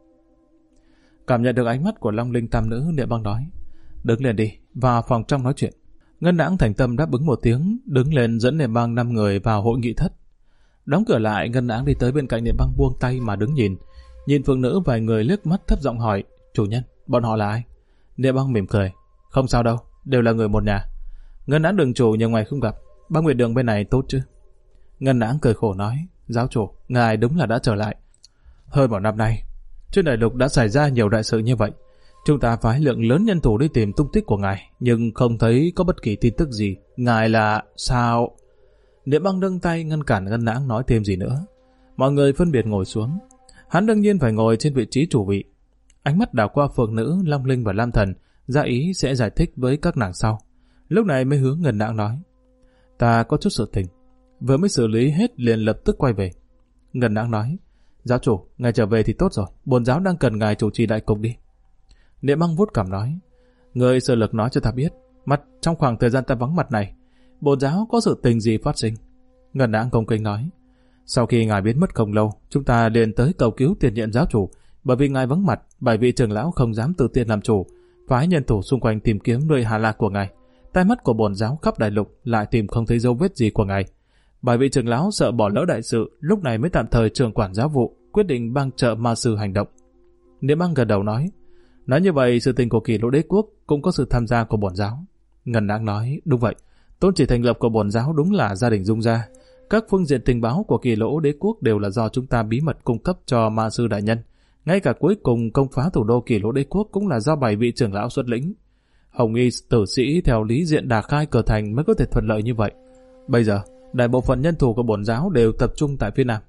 Cảm nhận được ánh mắt của Long Linh Tam Nữ, Niệm Băng nói: "Đứng lên đi, vào phòng trong nói chuyện." Ngân Áng thành tâm đáp ứng một tiếng, đứng lên dẫn Niệm Băng 5 người vào hội nghị thất. Đóng cửa lại, Ngân Áng đi tới bên cạnh Niệm Băng, buông tay mà đứng nhìn phượng nữ vài người liếc mắt, thấp giọng hỏi: "Chủ nhân, bọn họ là ai?" Niệm Băng mỉm cười: "Không sao đâu, đều là người một nhà." Ngân Áng đường chủ nhiều ngày không gặp, Băng Nguyệt Đường bên này tốt chứ? Ngân Áng cười khổ nói: "Giáo chủ, ngài đúng là đã trở lại. Hơn một năm nay, trên đại lục đã xảy ra nhiều đại sự như vậy. Chúng ta phái lượng lớn nhân thủ đi tìm tung tích của ngài, nhưng không thấy có bất kỳ tin tức gì. Ngài là sao?" Niệm Băng nâng tay ngăn cản Ngân Áng nói thêm gì nữa. Mọi người phân biệt ngồi xuống. Hắn đương nhiên phải ngồi trên vị trí chủ vị. Ánh mắt đảo qua phượng nữ, Long Linh và Lam Thần, ra ý sẽ giải thích với các nàng sau. Lúc này mới hướng Ngân Áng nói: "Ta có chút sự tình, vừa mới xử lý hết liền lập tức quay về." Ngân Áng nói: "Giáo chủ, ngài trở về thì tốt rồi, bổn giáo đang cần ngài chủ trì đại cục đi." Niệm Băng vuốt cằm nói: "Người sơ lược nói cho ta biết, trong khoảng thời gian ta vắng mặt này, bổn giáo có sự tình gì phát sinh?" Ngân Áng công kính nói: "Sau khi ngài biến mất không lâu, chúng ta liền tới cầu cứu tiền nhiệm giáo chủ. Bởi vì ngài vắng mặt, 7 vị trưởng lão không dám tự tiện làm chủ, phái nhân thủ xung quanh tìm kiếm nơi hạ lạc của ngài. Tai mắt của bổn giáo khắp đại lục lại tìm không thấy dấu vết gì của ngài. 7 vị trưởng lão sợ bỏ lỡ đại sự, lúc này mới tạm thời trưởng quản giáo vụ, quyết định bang trợ ma sư hành động." Niệm Băng gật đầu nói: "Nói như vậy, sự tình của Kỷ Lỗ Đế Quốc cũng có sự tham gia của bổn giáo." Ngân Áng nói: "Đúng vậy, tôn chỉ thành lập của bổn giáo đúng là gia đình Dung gia. Các phương diện tình báo của Kỷ Lỗ Đế Quốc đều là do chúng ta bí mật cung cấp cho ma sư đại nhân. Ngay cả cuối cùng công phá thủ đô Kỷ Lỗ Đế Quốc cũng là do 7 vị trưởng lão xuất lĩnh. Hồng y tử sĩ theo lý diện đả khai cửa thành mới có thể thuận lợi như vậy. Bây giờ, đại bộ phận nhân thủ của bổn giáo đều tập trung tại phía nam."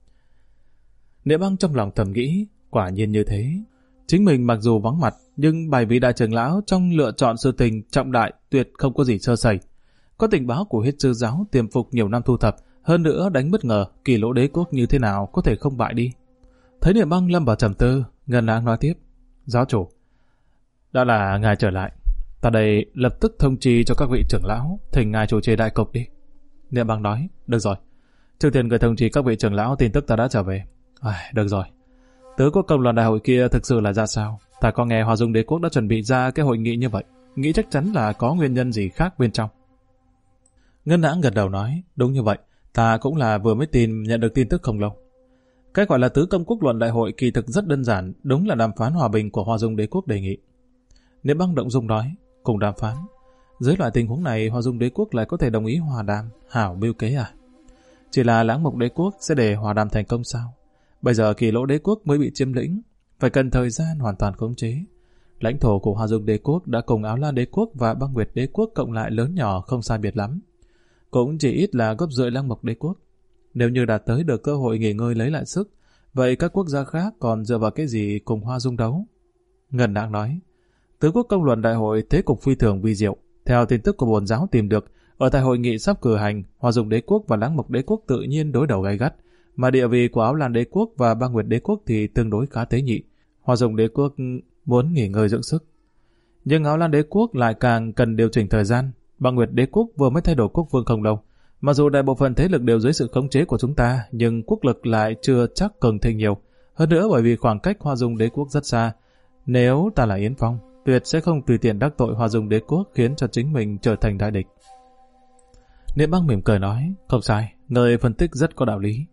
Niệm Băng trong lòng thầm nghĩ, quả nhiên như thế. Chính mình mặc dù vắng mặt, nhưng 7 vị đại trưởng lão trong lựa chọn sự tình trọng đại tuyệt không có gì sơ sẩy. Có tình báo của Huyết Sư giáo tiềm phục nhiều năm thu thập, hơn nữa đánh bất ngờ Kỷ Lỗ Đế Quốc như thế nào có thể không bại đi. Thấy Niệm Băng lâm vào trầm tư, Ngân Áng nói tiếp: "Giáo chủ, đã là ngài trở lại, ta đây lập tức thông chi cho các vị trưởng lão, thỉnh ngài chủ trì đại cục đi." Niệm Băng nói: "Được rồi, trước tiên người thông chi các vị trưởng lão tin tức ta đã trở về." Được rồi, Tứ Quốc công đoàn đại hội kia thực sự là ra sao? Ta có nghe Hoa Dung Đế Quốc đã chuẩn bị ra cái hội nghị như vậy, nghĩ chắc chắn là có nguyên nhân gì khác bên trong. Ngân Áng gật đầu nói: "Đúng như vậy, ta cũng là vừa mới nhận được tin tức không lâu. Cái gọi là Tứ Công Quốc luận đại hội kỳ thực rất đơn giản, đúng là đàm phán hòa bình của Hoa Dung Đế Quốc đề nghị." Niệm Băng động dung nói: "Cùng đàm phán? Dưới loại tình huống này, Hoa Dung Đế Quốc lại có thể đồng ý hòa đàm, hảo mưu kế à? Chỉ là Lãng Mộc Đế Quốc sẽ để hòa đàm thành công sao? Bây giờ Kỷ Lỗ Đế Quốc mới bị chiếm lĩnh, phải cần thời gian hoàn toàn khống chế. Lãnh thổ của Hoa Dung Đế Quốc đã cùng Áo Lan Đế Quốc và Băng Nguyệt Đế Quốc cộng lại lớn nhỏ không sai biệt lắm, cũng chỉ ít là gấp rưỡi Lãng Mộc Đế Quốc. Nếu như đạt tới được cơ hội nghỉ ngơi lấy lại sức, vậy các quốc gia khác còn dựa vào cái gì cùng Hoa Dung đấu?" Ngân Áng nói: "Tứ Quốc công luận đại hội thế cục phi thường vi diệu. Theo tin tức của bổn giáo tìm được, ở tại hội nghị sắp cử hành, Hoa Dung Đế Quốc và Lãng Mộc Đế Quốc tự nhiên đối đầu gay gắt, mà địa vị của Áo Lan Đế Quốc và Băng Nguyệt Đế Quốc thì tương đối khá tế nhị. Hoa Dung Đế Quốc muốn nghỉ ngơi dưỡng sức, nhưng Áo Lan Đế Quốc lại càng cần điều chỉnh thời gian. Băng Nguyệt Đế Quốc vừa mới thay đổi quốc vương không lâu, mặc dù đại bộ phận thế lực đều dưới sự khống chế của chúng ta, nhưng quốc lực lại chưa chắc cường thịnh nhiều. Hơn nữa bởi vì khoảng cách Hoa Dung Đế Quốc rất xa, nếu ta là Yến Phong, tuyệt sẽ không tùy tiện đắc tội Hoa Dung Đế Quốc, khiến cho chính mình trở thành đại địch." Niệm Băng mỉm cười nói: "Không sai, người phân tích rất có đạo lý.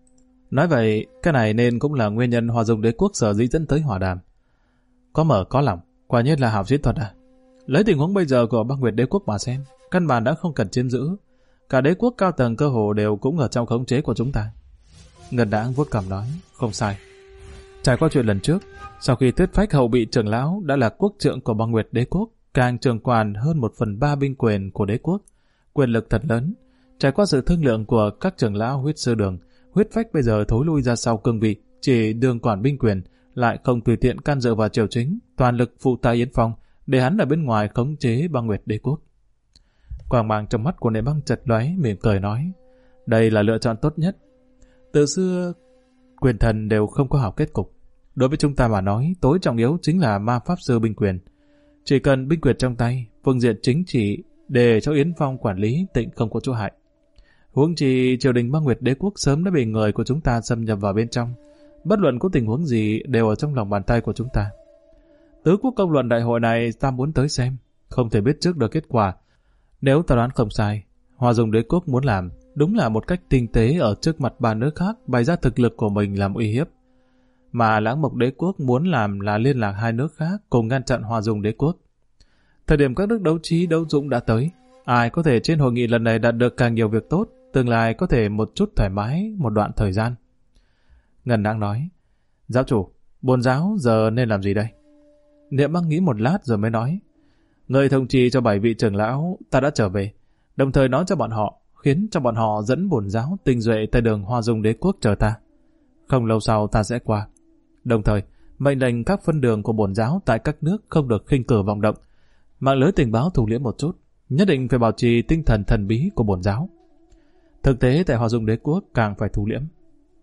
Nói vậy, cái này nên cũng là nguyên nhân Hoa Dung đế quốc sở dĩ dẫn tới hòa đàm. Có mở có lòng, quả nhiên là hảo chiến thuật à. Lấy tình huống bây giờ của băng Nguyệt đế quốc mà xem, căn bản đã không cần chiếm giữ. Cả đế quốc cao tầng cơ hồ đều cũng ở trong khống chế của chúng ta. Ngân Đãng vuốt cằm nói, không sai. Trải qua chuyện lần trước, sau khi Tuyết Phách hậu bị trưởng lão đã là quốc trượng của băng Nguyệt đế quốc, càng trưởng quản hơn 1/3 binh quyền của đế quốc, quyền lực thật lớn. Trải qua sự thương lượng của các trưởng lão Huyết Sư Đường, Huyết Phách bây giờ thối lui ra sau cương vị, chỉ đường quản binh quyền, lại không tùy tiện can dự vào triều chính, toàn lực phụ tá Yến Phong, để hắn ở bên ngoài khống chế băng Nguyệt đế quốc. Quang mang trong mắt của Nệ Băng chật lóe, mỉm cười nói, đây là lựa chọn tốt nhất. Từ xưa, quyền thần đều không có hảo kết cục. Đối với chúng ta mà nói, tối trọng yếu chính là ma pháp sư binh quyền. Chỉ cần binh quyền trong tay, phương diện chính trị để cho Yến Phong quản lý tịnh không có chỗ hại. Huống chi triều đình băng Nguyệt đế quốc sớm đã bị người của chúng ta xâm nhập vào bên trong. Bất luận có tình huống gì đều ở trong lòng bàn tay của chúng ta. Tứ quốc công luận đại hội này ta muốn tới xem, không thể biết trước được kết quả. Nếu ta đoán không sai, Hoa Dung đế quốc muốn làm đúng là một cách tinh tế ở trước mặt ba nước khác bày ra thực lực của mình làm uy hiếp. Mà Lãng Mộc đế quốc muốn làm là liên lạc hai nước khác cùng ngăn chặn Hoa Dung đế quốc. Thời điểm các nước đấu trí đấu dũng đã tới, ai có thể trên hội nghị lần này đạt được càng nhiều việc tốt, tương lai có thể một chút thoải mái một đoạn thời gian. Ngân Đãng nói, giáo chủ, bổn giáo giờ nên làm gì đây? Niệm Băng nghĩ một lát rồi mới nói, người thông trì cho 7 vị trưởng lão ta đã trở về, đồng thời nói cho bọn họ, khiến cho bọn họ dẫn bổn giáo tinh duệ tới đường Hoa Dung đế quốc chờ ta. Không lâu sau ta sẽ qua. Đồng thời, mệnh lệnh các phân đường của bổn giáo tại các nước không được khinh cử vọng động. Mạng lưới tình báo thủ liễm một chút, nhất định phải bảo trì tinh thần thần bí của bổn giáo. Thực tế tại Hoa Dung đế quốc càng phải thủ liễm.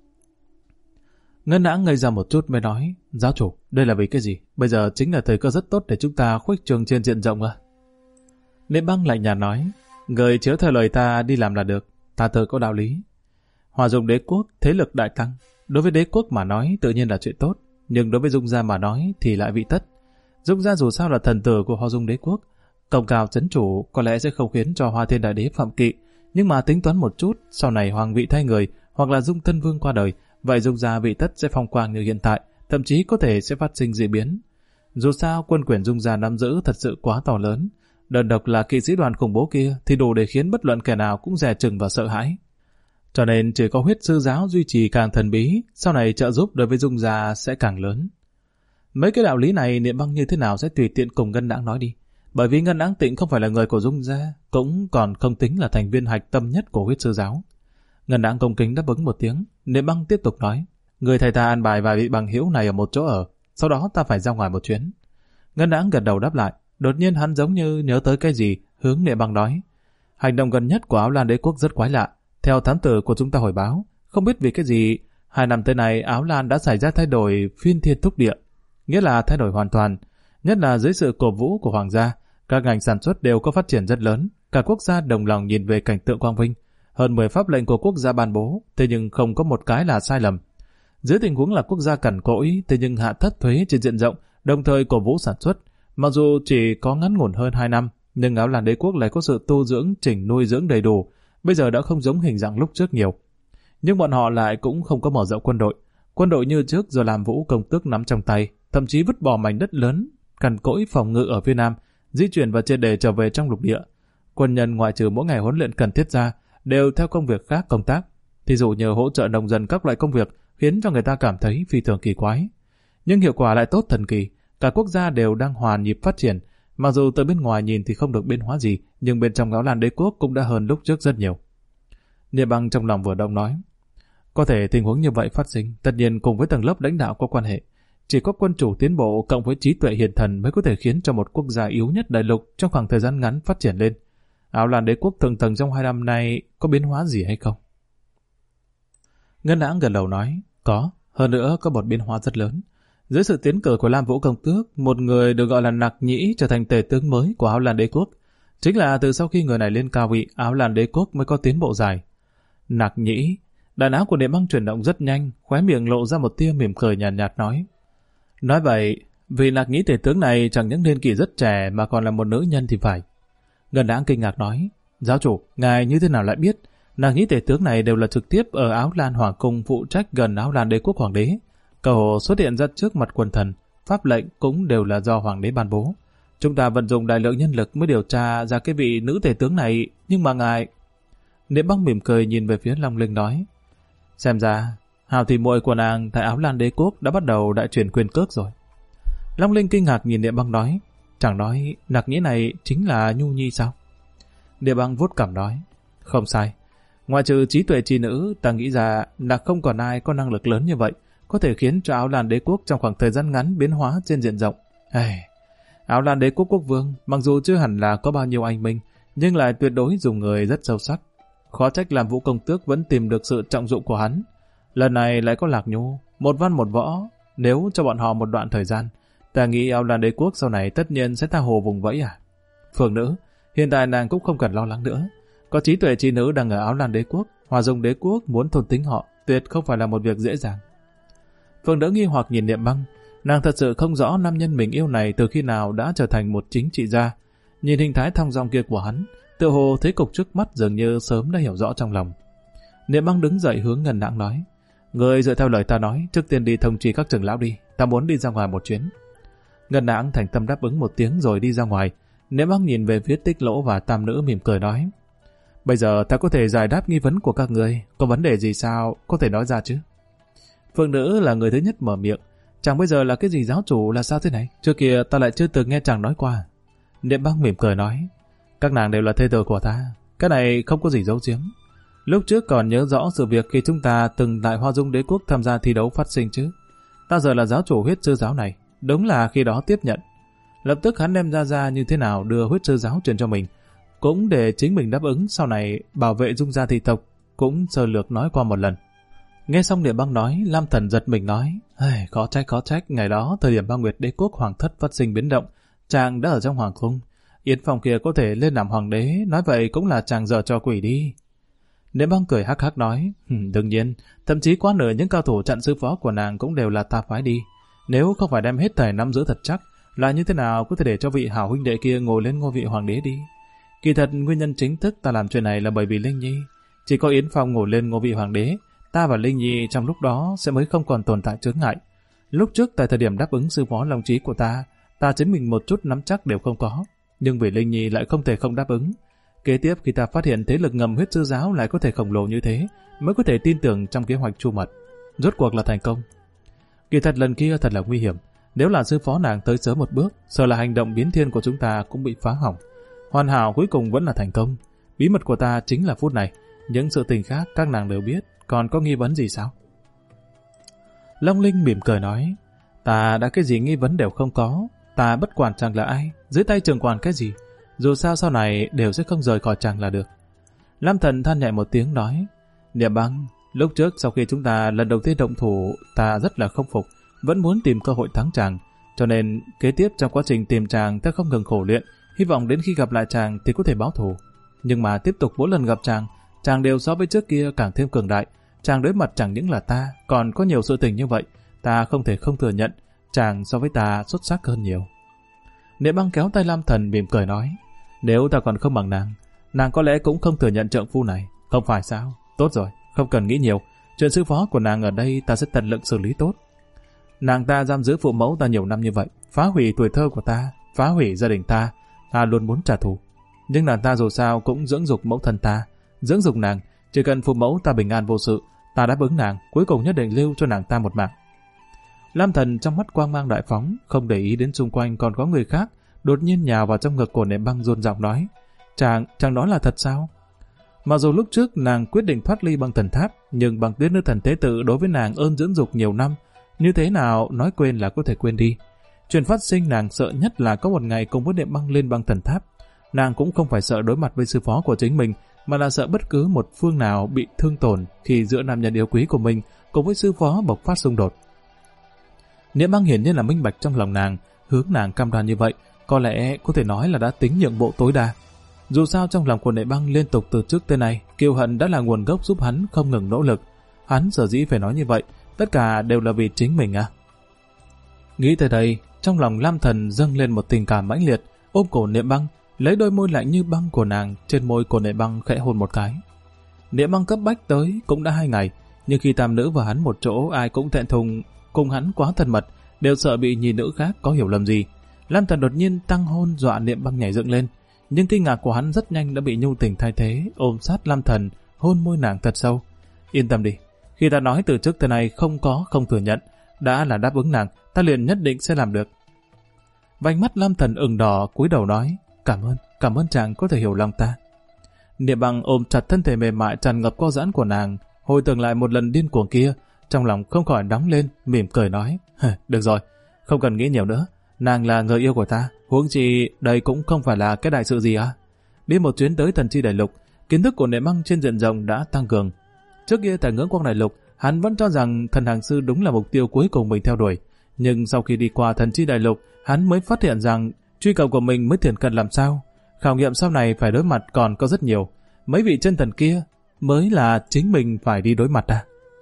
Ngân Đãng ngây ra một chút mới nói, giáo chủ, đây là vì cái gì? Bây giờ chính là thời cơ rất tốt để chúng ta khuếch trương trên diện rộng à? Niệm Băng lạnh nhạt nói, người chiếu theo lời ta đi làm là được, ta tự có đạo lý. Hoa Dung đế quốc thế lực đại tăng, đối với đế quốc mà nói tự nhiên là chuyện tốt, nhưng đối với Dung gia mà nói thì lại vị tất. Dung gia dù sao là thần tử của Hoa Dung đế quốc, công cao chấn chủ có lẽ sẽ không khiến cho Hoa Thiên đại đế phạm kỵ, nhưng mà tính toán một chút, sau này hoàng vị thay người hoặc là Dung Tân Vương qua đời, vậy Dung gia vị tất sẽ phong quang như hiện tại, thậm chí có thể sẽ phát sinh dị biến. Dù sao quân quyền Dung gia nắm giữ thật sự quá to lớn, đơn độc là kỵ sĩ đoàn khủng bố kia thì đủ để khiến bất luận kẻ nào cũng dè chừng và sợ hãi. Cho nên chỉ có Huyết Sư giáo duy trì càng thần bí, sau này trợ giúp đối với Dung gia sẽ càng lớn. Mấy cái đạo lý này Niệm Băng như thế nào sẽ tùy tiện cùng Ngân Đãng nói đi, bởi vì Ngân Đãng Tịnh không phải là người của Dung gia, cũng còn không tính là thành viên hạch tâm nhất của Huyết Sư giáo. Ngân Đãng cung kính đáp ứng một tiếng. Niệm Băng tiếp tục nói, người thầy ta an bài vài vị bằng hữu này ở một chỗ ở, sau đó ta phải ra ngoài một chuyến. Ngân Đãng gật đầu đáp lại. Đột nhiên hắn giống như nhớ tới cái gì, hướng Niệm Băng nói, hành động gần nhất của Áo Lan đế quốc rất quái lạ. Theo thám tử của chúng ta hồi báo, không biết vì cái gì 2 năm tới này Áo Lan đã xảy ra thay đổi phiên thiên thúc địa, nghĩa là thay đổi hoàn toàn. Nhất là dưới sự cổ vũ của hoàng gia, các ngành sản xuất đều có phát triển rất lớn, cả quốc gia đồng lòng nhìn về cảnh tượng quang vinh. Hơn 10 pháp lệnh của quốc gia ban bố, thế nhưng không có một cái là sai lầm. Dưới tình huống là quốc gia cằn cỗi, thế nhưng hạ thấp thuế trên diện rộng, đồng thời cổ vũ sản xuất. Mặc dù chỉ có ngắn ngủn hơn 2 năm, nhưng Áo Lan đế quốc lại có sự tu dưỡng chỉnh nuôi dưỡng đầy đủ, bây giờ đã không giống hình dạng lúc trước nhiều. Nhưng bọn họ lại cũng không có mở rộng quân đội. Quân đội như trước giờ làm vũ công tước nắm trong tay, thậm chí vứt bỏ mảnh đất lớn, cằn cỗi phòng ngự ở phía Nam, di chuyển và triệt để trở về trong lục địa. Quân nhân ngoại trừ mỗi ngày huấn luyện cần thiết ra, đều theo công việc khác công tác. Thí dụ nhờ hỗ trợ nông dân các loại công việc, khiến cho người ta cảm thấy phi thường kỳ quái. Nhưng hiệu quả lại tốt thần kỳ, cả quốc gia đều đang hòa nhịp phát triển. Mặc dù từ bên ngoài nhìn thì không được biến hóa gì, nhưng bên trong Áo Lan đế quốc cũng đã hơn lúc trước rất nhiều. Niệm Băng trong lòng vừa động nói, có thể tình huống như vậy phát sinh, tất nhiên cùng với tầng lớp lãnh đạo có quan hệ. Chỉ có quân chủ tiến bộ cộng với trí tuệ hiền thần mới có thể khiến cho một quốc gia yếu nhất đại lục trong khoảng thời gian ngắn phát triển lên. Áo Lan đế quốc thượng tầng trong 2 năm nay có biến hóa gì hay không? Ngân Đãng gật đầu nói, có, hơn nữa có một biến hóa rất lớn. Dưới sự tiến cử của Lam Vũ công tước, một người được gọi là Nặc Nhĩ trở thành tể tướng mới của Áo Lan đế quốc. Chính là từ sau khi người này lên cao vị, Áo Lan đế quốc mới có tiến bộ dài. Nặc Nhĩ, đàn áo của Niệm Băng chuyển động rất nhanh, khóe miệng lộ ra một tia mỉm cười nhàn nhạt nói. Nói vậy, vì Nặc Nhĩ tể tướng này chẳng những niên kỷ rất trẻ mà còn là một nữ nhân thì phải. Ngân Đãng kinh ngạc nói, giáo chủ, ngài như thế nào lại biết? Nàng nghĩ tể tướng này đều là trực tiếp ở Áo Lan Hoàng cung phụ trách gần Áo Lan đế quốc hoàng đế. Cơ hồ xuất hiện ra trước mặt quần thần, pháp lệnh cũng đều là do hoàng đế ban bố. Chúng ta vận dụng đại lượng nhân lực mới điều tra ra cái vị nữ tể tướng này, nhưng mà ngài... Niệm Băng mỉm cười nhìn về phía Long Linh nói, xem ra hào thị muội của nàng tại Áo Lan đế quốc đã bắt đầu đại truyền quyền cước rồi. Long Linh kinh ngạc nhìn Niệm Băng nói, chẳng nói Nặc Nhĩ này chính là Nhu Nhi sao? Niệm Băng vuốt cằm nói, không sai. Ngoại trừ trí tuệ chi nữ, ta nghĩ ra Nặc không còn ai có năng lực lớn như vậy, có thể khiến cho Áo Lan đế quốc trong khoảng thời gian ngắn biến hóa trên diện rộng. Áo Lan đế quốc quốc vương, mặc dù chưa hẳn là có bao nhiêu anh minh, nhưng lại tuyệt đối dùng người rất sâu sắc. Khó trách làm Vũ công tước vẫn tìm được sự trọng dụng của hắn. Lần này lại có Lạc Nhu, một văn một võ, nếu cho bọn họ một đoạn thời gian, ta nghĩ Áo Lan đế quốc sau này tất nhiên sẽ tha hồ vùng vẫy à. Phượng nữ, hiện tại nàng cũng không cần lo lắng nữa. Có trí tuệ chi nữ đang ở Áo Lan đế quốc, Hòa Dung đế quốc muốn thôn tính họ, tuyệt không phải là một việc dễ dàng. Phượng nữ nghi hoặc nhìn Niệm Băng, nàng thật sự không rõ nam nhân mình yêu này từ khi nào đã trở thành một chính trị gia. Nhìn hình thái thong dong kia của hắn, tựa hồ thấy cục trước mắt dường như sớm đã hiểu rõ trong lòng. Niệm Băng đứng dậy hướng Ngân Nãng nói, người dựa theo lời ta nói, trước tiên đi thông trì các trưởng lão đi, ta muốn đi ra ngoài một chuyến. Ngân Nãng thành tâm đáp ứng một tiếng rồi đi ra ngoài. Niệm Băng nhìn về phía Tích Lỗ và Tam Nữ mỉm cười nói, bây giờ ta có thể giải đáp nghi vấn của các người, có vấn đề gì sao, có thể nói ra chứ. Phượng nữ là người thứ nhất mở miệng, chàng bây giờ là cái gì giáo chủ là sao thế này, trước kia ta lại chưa từng nghe chàng nói qua. Niệm Băng mỉm cười nói, các nàng đều là thê tử của ta, cái này không có gì giấu giếm. Lúc trước còn nhớ rõ sự việc khi chúng ta từng tại Hoa Dung đế quốc tham gia thi đấu phát sinh chứ. Ta giờ là giáo chủ huyết sư giáo này, đúng là khi đó tiếp nhận. Lập tức hắn đem ra như thế nào đưa huyết sư giáo truyền cho mình, cũng để chính mình đáp ứng sau này bảo vệ Dung gia thị tộc, cũng sơ lược nói qua một lần. Nghe xong Niệm Băng nói, Lam Thần giật mình nói, khó trách, ngày đó thời điểm Ba Nguyệt đế quốc hoàng thất phát sinh biến động, chàng đã ở trong hoàng cung. Yến Phong kia có thể lên làm hoàng đế, nói vậy cũng là chàng dở cho quỷ đi. Niệm Băng cười hắc hắc nói, đương nhiên, thậm chí quá nửa những cao thủ chặn sư phó của nàng cũng đều là ta phái đi. Nếu không phải đem hết thảy nắm giữ thật chắc, là như thế nào có thể để cho vị hảo huynh đệ kia ngồi lên ngôi vị hoàng đế đi. Kỳ thật nguyên nhân chính thức ta làm chuyện này là bởi vì Linh Nhi. Chỉ có Yến Phong ngồi lên ngôi vị hoàng đế, ta và Linh Nhi trong lúc đó sẽ mới không còn tồn tại chướng ngại. Lúc trước tại thời điểm đáp ứng sư phó Long Chí của ta chính mình một chút nắm chắc đều không có, nhưng vì Linh Nhi lại không thể không đáp ứng. Kế tiếp khi ta phát hiện thế lực ngầm huyết sư giáo lại có thể khổng lồ như thế, mới có thể tin tưởng trong kế hoạch chu mật. Rốt cuộc là thành công. Kỳ thật lần kia thật là nguy hiểm, nếu là sư phó nàng tới sớm một bước, sợ là hành động biến thiên của chúng ta cũng bị phá hỏng. Hoàn hảo cuối cùng vẫn là thành công. Bí mật của ta chính là phút này, những sự tình khác các nàng đều biết, còn có nghi vấn gì sao? Long Linh mỉm cười nói, ta đã cái gì nghi vấn đều không có, ta bất quản chàng là ai, dưới tay trưởng quản cái gì, dù sao sau này đều sẽ không rời khỏi chàng là được. Lam Thần than nhẹ một tiếng nói, Niệm Băng, lúc trước sau khi chúng ta lần đầu tiên động thủ, ta rất là không phục, vẫn muốn tìm cơ hội thắng chàng, cho nên kế tiếp trong quá trình tìm chàng ta không ngừng khổ luyện, hy vọng đến khi gặp lại chàng thì có thể báo thù. Nhưng mà tiếp tục mỗi lần gặp chàng đều so với trước kia càng thêm cường đại, chàng đối mặt chẳng những là ta, còn có nhiều sự tình như vậy, ta không thể không thừa nhận, chàng so với ta xuất sắc hơn nhiều. Niệm Băng kéo tay Lam Thần mỉm cười nói, nếu ta còn không bằng nàng có lẽ cũng không thừa nhận trượng phu này, không phải sao? Tốt rồi, không cần nghĩ nhiều, chuyện sư phó của nàng ở đây ta sẽ tận lực xử lý tốt. Nàng ta giam giữ phụ mẫu ta nhiều năm như vậy, phá hủy tuổi thơ của ta, phá hủy gia đình ta luôn muốn trả thù. Nhưng nàng ta dù sao cũng dưỡng dục mẫu thân ta, dưỡng dục nàng, chỉ cần phụ mẫu ta bình an vô sự, ta đáp ứng nàng, cuối cùng nhất định lưu cho nàng ta một mạng. Lam Thần trong mắt quang mang đại phóng, không để ý đến xung quanh còn có người khác, đột nhiên nhào vào trong ngực của Niệm Băng run giọng nói, chàng nói là thật sao? Mặc dù lúc trước nàng quyết định thoát ly băng thần tháp, nhưng bằng tuyết nữ thần tế tự đối với nàng ơn dưỡng dục nhiều năm, như thế nào nói quên là có thể quên đi. Chuyện phát sinh nàng sợ nhất là có một ngày cùng với Niệm Băng lên băng thần tháp. Nàng cũng không phải sợ đối mặt với sư phó của chính mình, mà là sợ bất cứ một phương nào bị thương tổn khi giữa nam nhân yêu quý của mình cùng với sư phó bộc phát xung đột. Niệm Băng hiển nhiên là minh bạch trong lòng nàng, hướng nàng cam đoan như vậy, có lẽ có thể nói là đã tính nhượng bộ tối đa. Dù sao trong lòng của Niệm Băng liên tục từ trước tới nay, kiêu hận đã là nguồn gốc giúp hắn không ngừng nỗ lực. Hắn sở dĩ phải nói như vậy, tất cả đều là vì chính mình à? Nghĩ tới đây, trong lòng Lam Thần dâng lên một tình cảm mãnh liệt, ôm cổ Niệm Băng, lấy đôi môi lạnh như băng của nàng trên môi của Niệm Băng khẽ hôn một cái. Niệm Băng cấp bách tới cũng đã 2 ngày, nhưng khi tam nữ và hắn một chỗ, ai cũng thẹn thùng cùng hắn quá thân mật, đều sợ bị nhì nữ khác có hiểu lầm gì. Lam Thần đột nhiên tăng hôn dọa Niệm Băng nhảy dựng lên, nhưng kinh ngạc của hắn rất nhanh đã bị nhu tình thay thế, ôm sát Lam Thần, hôn môi nàng thật sâu. Yên tâm đi, khi ta nói từ trước tới nay không thừa nhận, đã là đáp ứng nàng, ta liền nhất định sẽ làm được. Vành mắt Lam Thần ửng đỏ, cúi đầu nói, cảm ơn chàng có thể hiểu lòng ta. Niệm Băng ôm chặt thân thể mềm mại tràn ngập co giãn của nàng, hồi tưởng lại một lần điên cuồng kia, trong lòng không khỏi nóng lên, mỉm cười nói, được rồi, không cần nghĩ nhiều nữa, nàng là người yêu của ta, huống chi đây cũng không phải là cái đại sự gì à. Đi một chuyến tới Thần Chi Đại Lục, kiến thức của Niệm Băng trên diện rộng đã tăng cường. Trước kia tại Ngưỡng Quang Đại Lục, hắn vẫn cho rằng Thần Hàng Sư đúng là mục tiêu cuối cùng mình theo đuổi, nhưng sau khi đi qua Thần Chi Đại Lục, hắn mới phát hiện rằng truy cầu của mình mới thiển cận làm sao. Khảo nghiệm sau này phải đối mặt còn có rất nhiều, mấy vị chân thần kia mới là chính mình phải đi đối mặt à.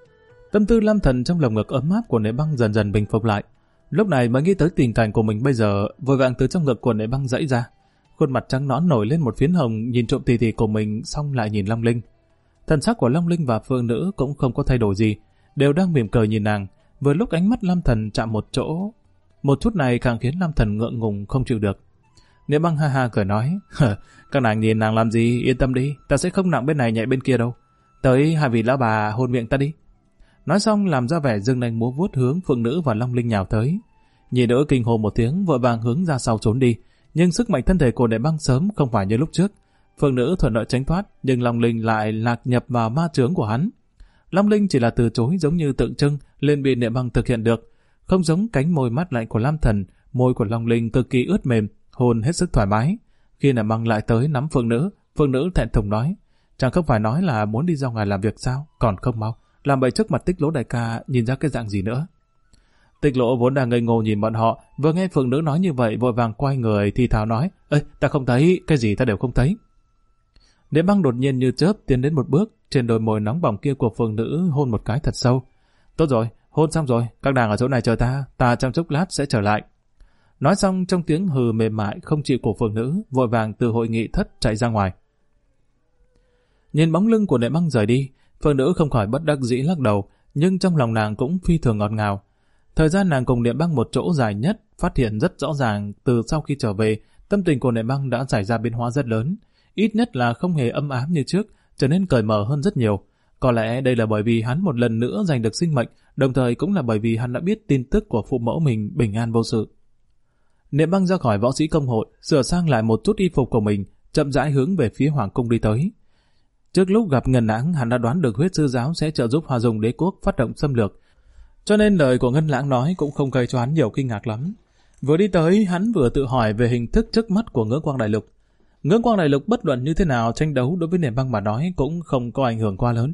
Tâm tư Lam Thần trong lồng ngực ấm áp của Niệm Băng dần dần bình phục lại. Lúc này mới nghĩ tới tình cảnh của mình bây giờ, vội vàng từ trong ngực của Niệm Băng dãy ra. Khuôn mặt trắng nõn nổi lên một phiến hồng, nhìn trộm tỉ tỉ của mình, xong lại nhìn Long Linh. Thần sắc của Long Linh và Phương Nữ cũng không có thay đổi gì, đều đang mỉm cười nhìn nàng. Vừa lúc ánh mắt Lam Thần chạm một chỗ, một chút này càng khiến Lam Thần ngượng ngùng không chịu được. Niệm Băng ha ha cười nói, các nàng nhìn nàng làm gì, yên tâm đi, ta sẽ không nặng bên này nhẹ bên kia đâu. Tới hai vị lão bà hôn miệng ta đi. Nói xong làm ra vẻ dương nanh múa vuốt hướng Phương Nữ và Long Linh nhào tới. Nhị nữ kinh hô một tiếng, vội vàng hướng ra sau trốn đi, nhưng sức mạnh thân thể của Niệm Băng sớm không phải như lúc trước. Phương Nữ thuận lợi tránh thoát, nhưng Long Linh lại lạc nhập vào ma chướng của hắn. Long Linh chỉ là từ chối giống như tượng trưng, liền bị Niệm Băng thực hiện được. Không giống cánh môi mát lạnh của Lam Thần, môi của Long Linh cực kỳ ướt mềm, hôn hết sức thoải mái. Khi Niệm Băng lại tới nắm Phương Nữ thẹn thùng nói, chẳng không phải nói là muốn đi ra ngoài làm việc sao, còn không mau làm bậy trước mặt Tích Lỗ đại ca, nhìn ra cái dạng gì nữa. Tích Lỗ vốn đang ngây ngô nhìn bọn họ, vừa nghe Phương Nữ nói như vậy vội vàng quay người thì thào nói, ơi ta không thấy, cái gì ta đều không thấy. Niệm Băng đột nhiên như chớp tiến đến một bước, trên đôi môi nóng bỏng kia của Phương Nữ hôn một cái thật sâu. Tốt rồi, hôn xong rồi, các nàng ở chỗ này chờ ta trong chốc lát sẽ trở lại. Nói xong trong tiếng hừ mềm mại không chịu của Phương Nữ, vội vàng từ hội nghị thất chạy ra ngoài. Nhìn bóng lưng của Niệm Băng rời đi, Phương Nữ không khỏi bất đắc dĩ lắc đầu, nhưng trong lòng nàng cũng phi thường ngọt ngào. Thời gian nàng cùng Niệm Băng một chỗ dài nhất, phát hiện rất rõ ràng từ sau khi trở về, tâm tình của Niệm Băng đã xảy ra biến hóa rất lớn, ít nhất là không hề âm ám như trước, trở nên cởi mở hơn rất nhiều. Có lẽ đây là bởi vì hắn một lần nữa giành được sinh mệnh, đồng thời cũng là bởi vì hắn đã biết tin tức của phụ mẫu mình bình an vô sự. Niệm Băng ra khỏi võ sĩ công hội, sửa sang lại một chút y phục của mình, chậm rãi hướng về phía hoàng cung đi tới. Trước lúc gặp Ngân Lãng, hắn đã đoán được huyết sư giáo sẽ trợ giúp Hoa Dung đế quốc phát động xâm lược, cho nên lời của Ngân Lãng nói cũng không gây cho hắn nhiều kinh ngạc lắm. Vừa đi tới, hắn vừa tự hỏi về hình thức trước mắt của Ngưỡng Quang Đại Lục. Ngưỡng Quang Đại Lục bất luận như thế nào, tranh đấu đối với Niệm Băng mà nói cũng không có ảnh hưởng quá lớn.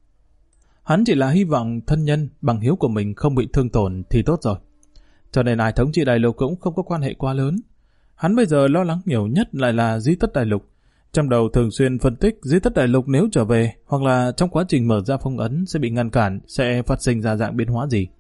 Hắn chỉ là hy vọng thân nhân bằng hiếu của mình không bị thương tổn thì tốt rồi. Cho nên ai thống trị Đại Lục cũng không có quan hệ quá lớn. Hắn bây giờ lo lắng nhiều nhất lại là Di Tất Đại Lục. Trong đầu thường xuyên phân tích Di Tất Đại Lục nếu trở về, hoặc là trong quá trình mở ra phong ấn sẽ bị ngăn cản, sẽ phát sinh ra dạng biến hóa gì.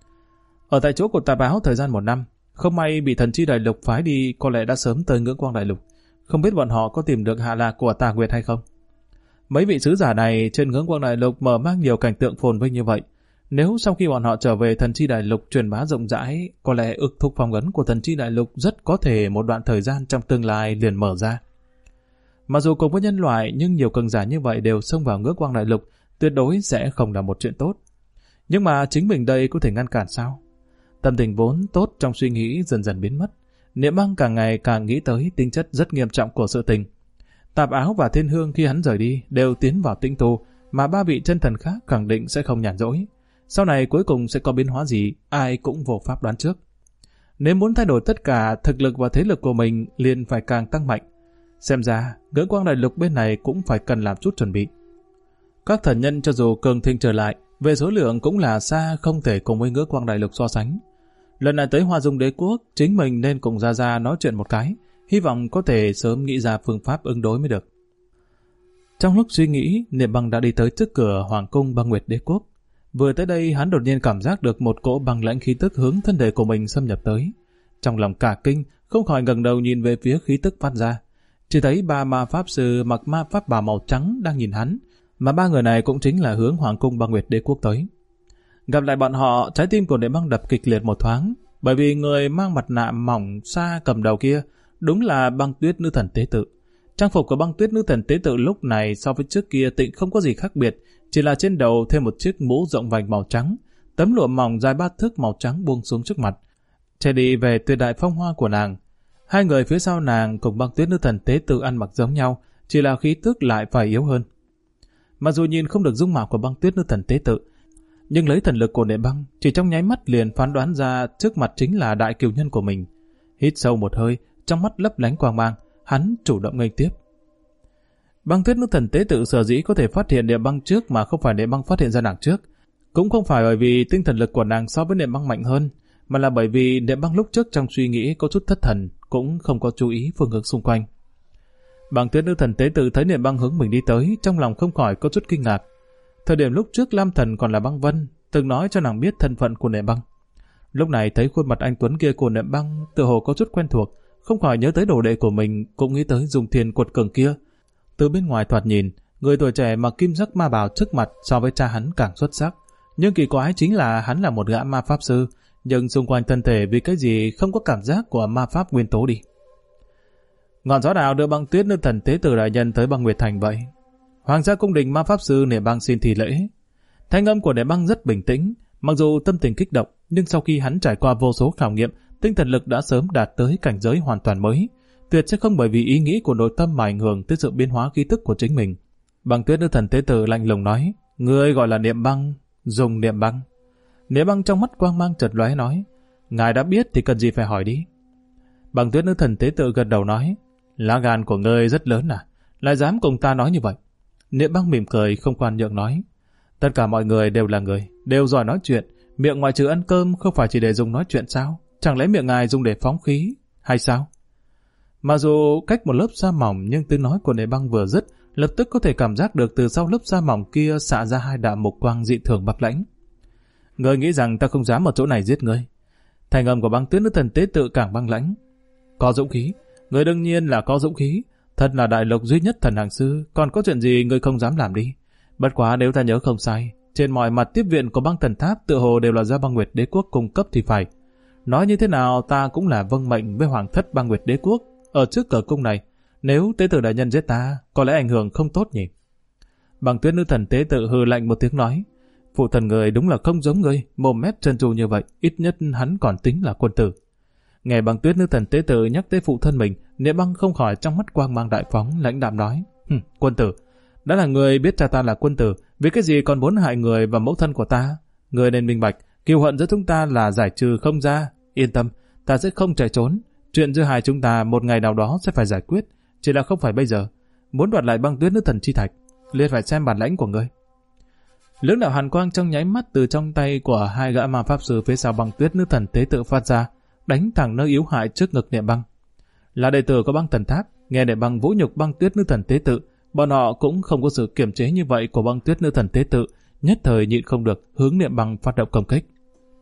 Ở tại chỗ của Tà Báo thời gian 1 năm, không may bị Thần Chi Đại Lục phái đi, có lẽ đã sớm tới Ngưỡng Quang Đại Lục. Không biết bọn họ có tìm được hạ lạc của Tà Nguyệt hay không. Mấy vị sứ giả này trên Ngưỡng Quang Đại Lục mở mang nhiều cảnh tượng phồn vinh như vậy. Nếu sau khi bọn họ trở về Thần Chi Đại Lục truyền bá rộng rãi, có lẽ ước thúc phong ấn của Thần Chi Đại Lục rất có thể một đoạn thời gian trong tương lai liền mở ra. Mặc dù cùng với nhân loại, nhưng nhiều cường giả như vậy đều xông vào Ngưỡng Quang Đại Lục, tuyệt đối sẽ không là một chuyện tốt. Nhưng mà chính mình đây có thể ngăn cản sao? Tâm tình vốn tốt trong suy nghĩ dần dần biến mất. Niệm Băng càng ngày càng nghĩ tới tính chất rất nghiêm trọng của sự tình. Tạp Áo và Thiên Hương khi hắn rời đi đều tiến vào tĩnh tu, mà 3 vị chân thần khác khẳng định sẽ không nhàn rỗi. Sau này cuối cùng sẽ có biến hóa gì, ai cũng vô pháp đoán trước. Nếu muốn thay đổi tất cả, thực lực và thế lực của mình liền phải càng tăng mạnh. Xem ra, Ngưỡng Quang Đại Lục bên này cũng phải cần làm chút chuẩn bị. Các thần nhân cho dù cường thịnh trở lại, về số lượng cũng là xa không thể cùng với Ngưỡng Quang Đại Lục so sánh. Lần này tới Hoa Dung Đế Quốc, chính mình nên cùng Gia Gia nói chuyện một cái, hy vọng có thể sớm nghĩ ra phương pháp ứng đối mới được. Trong lúc suy nghĩ, Niệm Băng đã đi tới trước cửa Hoàng cung Băng Nguyệt Đế Quốc. Vừa tới đây, hắn đột nhiên cảm giác được một cỗ băng lãnh khí tức hướng thân thể của mình xâm nhập tới. Trong lòng cả kinh, không khỏi ngẩng đầu nhìn về phía khí tức phát ra. Chỉ thấy 3 ma pháp sư mặc ma pháp bào màu trắng đang nhìn hắn, mà ba người này cũng chính là hướng Hoàng cung Băng Nguyệt Đế Quốc tới. Gặp lại bọn họ, trái tim của Niệm Băng đập kịch liệt một thoáng, bởi vì người mang mặt nạ mỏng xa cầm đầu kia đúng là Băng Tuyết nữ thần tế tự. Trang phục của Băng Tuyết nữ thần tế tự lúc này so với trước kia tịnh không có gì khác biệt, chỉ là trên đầu thêm một chiếc mũ rộng vành màu trắng, tấm lụa mỏng dài 3 thước màu trắng buông xuống trước mặt, che đi về tuyệt đại phong hoa của nàng. Hai người phía sau nàng cùng Băng Tuyết nữ thần tế tự ăn mặc giống nhau, chỉ là khí tức lại phải yếu hơn. Mặc dù nhìn không được dung mạo của Băng Tuyết nữ thần tế tự, nhưng lấy thần lực của Niệm Băng, chỉ trong nháy mắt liền phán đoán ra trước mặt chính là đại cừu nhân của mình. Hít sâu một hơi, trong mắt lấp lánh quang mang, hắn chủ động nghênh tiếp. Băng Tuyết nữ thần tế tự sở dĩ có thể phát hiện Niệm Băng trước mà không phải Niệm Băng phát hiện ra nàng trước, cũng không phải bởi vì tinh thần lực của nàng so với Niệm Băng mạnh hơn, mà là bởi vì Niệm Băng lúc trước trong suy nghĩ có chút thất thần, cũng không có chú ý phương hướng xung quanh. Băng Tuyết nữ thần tế tự thấy Niệm Băng hướng mình đi tới, trong lòng không khỏi có chút kinh ngạc. Thời điểm lúc trước Lam Thần còn là Băng Vân, từng nói cho nàng biết thân phận của Niệm Băng. Lúc này thấy khuôn mặt anh tuấn kia của Niệm Băng tựa hồ có chút quen thuộc, không khỏi nhớ tới đồ đệ của mình, cũng nghĩ tới Dung Thiên quật cường kia. Từ bên ngoài thoạt nhìn, người tuổi trẻ mặc kim sắc ma bào trước mặt so với cha hắn càng xuất sắc, nhưng kỳ quái chính là hắn là một gã ma pháp sư, nhưng xung quanh thân thể vì cái gì không có cảm giác của ma pháp nguyên tố đi. Ngọn gió nào đưa Băng Tuyết nữ thần tế tử đại nhân tới Băng Nguyệt Thành vậy? Hoàng gia cung đình ma pháp sư Niệm Băng xin thi lễ. Thanh âm của Niệm Băng rất bình tĩnh, mặc dù tâm tình kích động, nhưng sau khi hắn trải qua vô số khảo nghiệm, tinh thần lực đã sớm đạt tới cảnh giới hoàn toàn mới, tuyệt sẽ không bởi vì ý nghĩ của nội tâm mà ảnh hưởng tới sự biến hóa khí tức của chính mình. Băng Tuyết nữ thần tế tử lạnh lùng nói, ngươi gọi là Niệm Băng, dùng Niệm Băng. Niệm Băng trong mắt quang mang chợt lóe nói, ngài đã biết thì cần gì phải hỏi đi. Băng Tuyết nữ thần tế tự gật đầu nói, lá gan của ngươi rất lớn à, lại dám cùng ta nói như vậy. Niệm Băng mỉm cười không khoan nhượng nói, tất cả mọi người đều là người, đều giỏi nói chuyện, miệng ngoại trừ ăn cơm không phải chỉ để dùng nói chuyện sao? Chẳng lẽ miệng ngài dùng để phóng khí hay sao? Mặc dù cách một lớp da mỏng, nhưng tiếng nói của Niệm Băng vừa dứt, lập tức có thể cảm giác được từ sau lớp da mỏng kia xạ ra hai đạo mục quang dị thường bạc lãnh. Ngươi nghĩ rằng ta không dám ở chỗ này giết ngươi? Thanh âm của Băng Tuyết nữ thần tế tự càng băng lãnh. Có dũng khí, ngươi đương nhiên là có dũng khí, thật là đại lục duy nhất thần hàng sư, còn có chuyện gì ngươi không dám làm đi? Bất quá nếu ta nhớ không sai, trên mọi mặt tiếp viện của Băng Thần Tháp tựa hồ đều là do Băng Nguyệt Đế Quốc cung cấp thì phải. Nói như thế nào ta cũng là vâng mệnh với Hoàng thất Băng Nguyệt Đế Quốc ở trước cửa cung này. Nếu tế tử đại nhân giết ta, có lẽ ảnh hưởng không tốt nhỉ? Băng Tuyết nữ thần tế tự hừ lạnh một tiếng nói, phụ thần người đúng là không giống ngươi, mồm mép trơn tru như vậy, ít nhất hắn còn tính là quân tử. Nghe Băng Tuyết nữ thần tế tự nhắc tới phụ thân mình, Niệm Băng không khỏi trong mắt quang mang đại phóng, lãnh đạm nói, quân tử, đã là người biết cha ta là quân tử, vì cái gì còn muốn hại người và mẫu thân của ta? Người nên minh bạch, kiêu hận giữa chúng ta là giải trừ không ra. Yên tâm, ta sẽ không chạy trốn. Chuyện giữa hai chúng ta một ngày nào đó sẽ phải giải quyết, chỉ là không phải bây giờ. Muốn đoạt lại Băng Tuyết nữ thần chi thạch, liền phải xem bản lãnh của ngươi. Lưỡng đạo hàn quang trong nháy mắt từ trong tay của hai gã ma pháp sư phía sau Băng Tuyết nữ thần tế tự phát ra, đánh thẳng nơi yếu hại trước ngực Niệm Băng. Là đệ tử của Băng Thần Tháp, nghe Niệm Băng vũ nhục Băng Tuyết nữ thần tế tự, bọn họ cũng không có sự kiềm chế như vậy của Băng Tuyết nữ thần tế tự, nhất thời nhịn không được hướng Niệm Băng phát động công kích.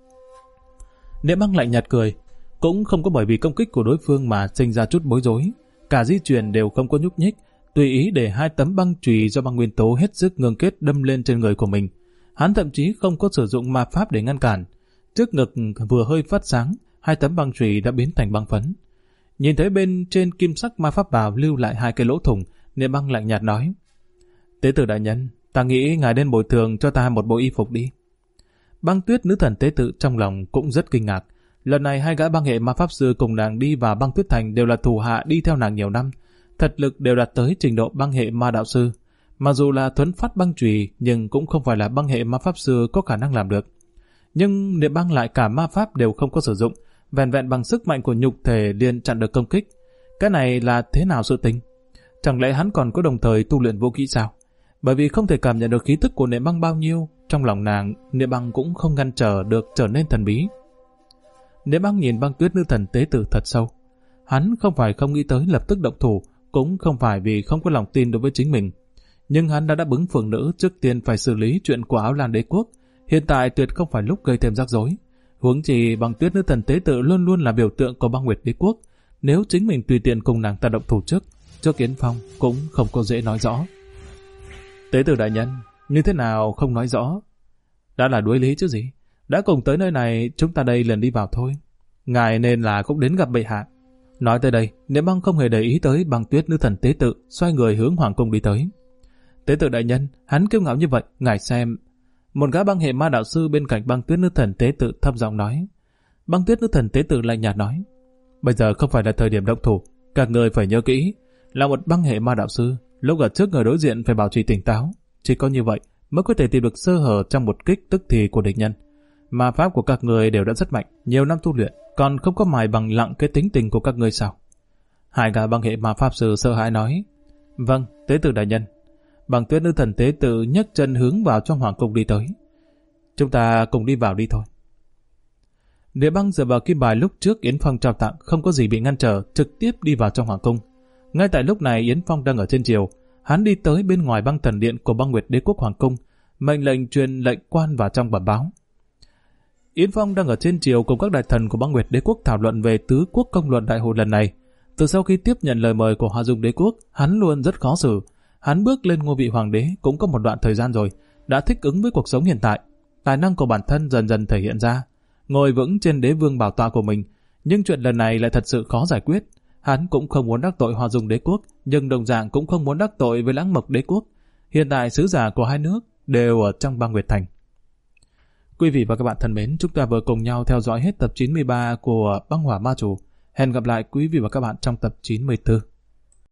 Niệm Băng lạnh nhạt cười, cũng không có bởi vì công kích của đối phương mà sinh ra chút bối rối, cả di chuyển đều không có nhúc nhích, tùy ý để hai tấm băng chùy do băng nguyên tố hết sức ngưng kết đâm lên trên người của mình. Hắn thậm chí không có sử dụng ma pháp để ngăn cản, trước ngực vừa hơi phát sáng, hai tấm băng chùy đã biến thành băng phấn. Nhìn thấy bên trên kim sắc ma pháp bào lưu lại hai cái lỗ thủng, Niệm Băng lạnh nhạt nói, tế tử đại nhân, ta nghĩ ngài nên bồi thường cho ta một bộ y phục đi. Băng Tuyết nữ thần tế tự trong lòng cũng rất kinh ngạc. Lần này hai gã băng hệ ma pháp sư cùng nàng đi vào Băng Tuyết Thành đều là thủ hạ đi theo nàng nhiều năm, thật lực đều đạt tới trình độ băng hệ ma đạo sư. Mặc dù là thuấn phát băng chùy, nhưng cũng không phải là băng hệ ma pháp sư có khả năng làm được. Nhưng Niệm Băng lại cả ma pháp đều không có sử dụng, vẹn vẹn bằng sức mạnh của nhục thể liền chặn được công kích. Cái này là thế nào sự tình? Chẳng lẽ hắn còn có đồng thời tu luyện vũ kỹ sao? Bởi vì không thể cảm nhận được khí tức của Niệm Băng bao nhiêu, trong lòng nàng, Niệm Băng cũng không ngăn trở được trở nên thần bí. Niệm Băng nhìn Băng Tuyết nữ thần tế tử thật sâu. Hắn không phải không nghĩ tới lập tức động thủ, cũng không phải vì không có lòng tin đối với chính mình. Nhưng hắn đã đáp ứng phượng nữ trước tiên phải xử lý chuyện của Áo Lan Đế Quốc. Hiện tại tuyệt không phải lúc gây thêm rắc rối. Huống chi Băng Tuyết nữ thần tế tự luôn luôn là biểu tượng của Băng Nguyệt Đế Quốc. Nếu chính mình tùy tiện cùng nàng ta động thủ trước Yến Phong cũng không có dễ nói rõ. Tế tử đại nhân, như thế nào không nói rõ? Đã là đuối lý chứ gì. Đã cùng tới nơi này, chúng ta đây liền đi vào thôi. Ngài nên là cũng đến gặp bệ hạ. Nói tới đây, Niệm Băng không hề để ý tới Băng Tuyết nữ thần tế tự, xoay người hướng hoàng cung đi tới. Tế tự đại nhân, hắn kiêu ngạo như vậy, ngài xem. Một gã băng hệ ma đạo sư bên cạnh Băng Tuyết nữ thần tế tự thấp giọng nói. Băng Tuyết nữ thần tế tự lạnh nhạt nói. Bây giờ không phải là thời điểm động thủ, các người phải nhớ kỹ, là một băng hệ ma đạo sư, lúc ở trước người đối diện phải bảo trì tỉnh táo, chỉ có như vậy mới có thể tìm được sơ hở trong một kích tức thì của địch nhân. Ma pháp của các người đều đã rất mạnh, nhiều năm tu luyện, còn không có mài bằng lặng cái tính tình của các ngươi sao? Hai gã băng hệ ma pháp sư sợ hãi nói. Vâng, tế tự đại nhân. Băng Tuyết nữ thần tế tự nhấc chân hướng vào trong hoàng cung đi tới. Chúng ta cùng đi vào đi thôi. Niệm Băng dựa vào kim bài lúc trước Yến Phong trao tặng, không có gì bị ngăn trở, trực tiếp đi vào trong hoàng cung. Ngay tại lúc này Yến Phong đang ở trên triều, hắn đi tới bên ngoài băng thần điện của Băng Nguyệt Đế quốc hoàng cung, mệnh lệnh truyền lệnh quan vào trong bẩm báo. Yến Phong đang ở trên triều cùng các đại thần của Băng Nguyệt Đế quốc thảo luận về tứ quốc công luận đại hội lần này. Từ sau khi tiếp nhận lời mời của Hoa Dung Đế quốc, hắn luôn rất khó xử. Hắn bước lên ngôi vị hoàng đế cũng có một đoạn thời gian rồi, đã thích ứng với cuộc sống hiện tại. Tài năng của bản thân dần dần thể hiện ra, ngồi vững trên đế vương bảo tọa của mình. Nhưng chuyện lần này lại thật sự khó giải quyết. Hắn cũng không muốn đắc tội Hoa Dung Đế quốc, nhưng đồng dạng cũng không muốn đắc tội với Lãng Mộc Đế quốc. Hiện tại sứ giả của hai nước đều ở trong Băng Nguyệt Thành. Quý vị và các bạn thân mến, chúng ta vừa cùng nhau theo dõi hết tập 93 của Băng Hỏa Ma Chủ. Hẹn gặp lại quý vị và các bạn trong tập 94.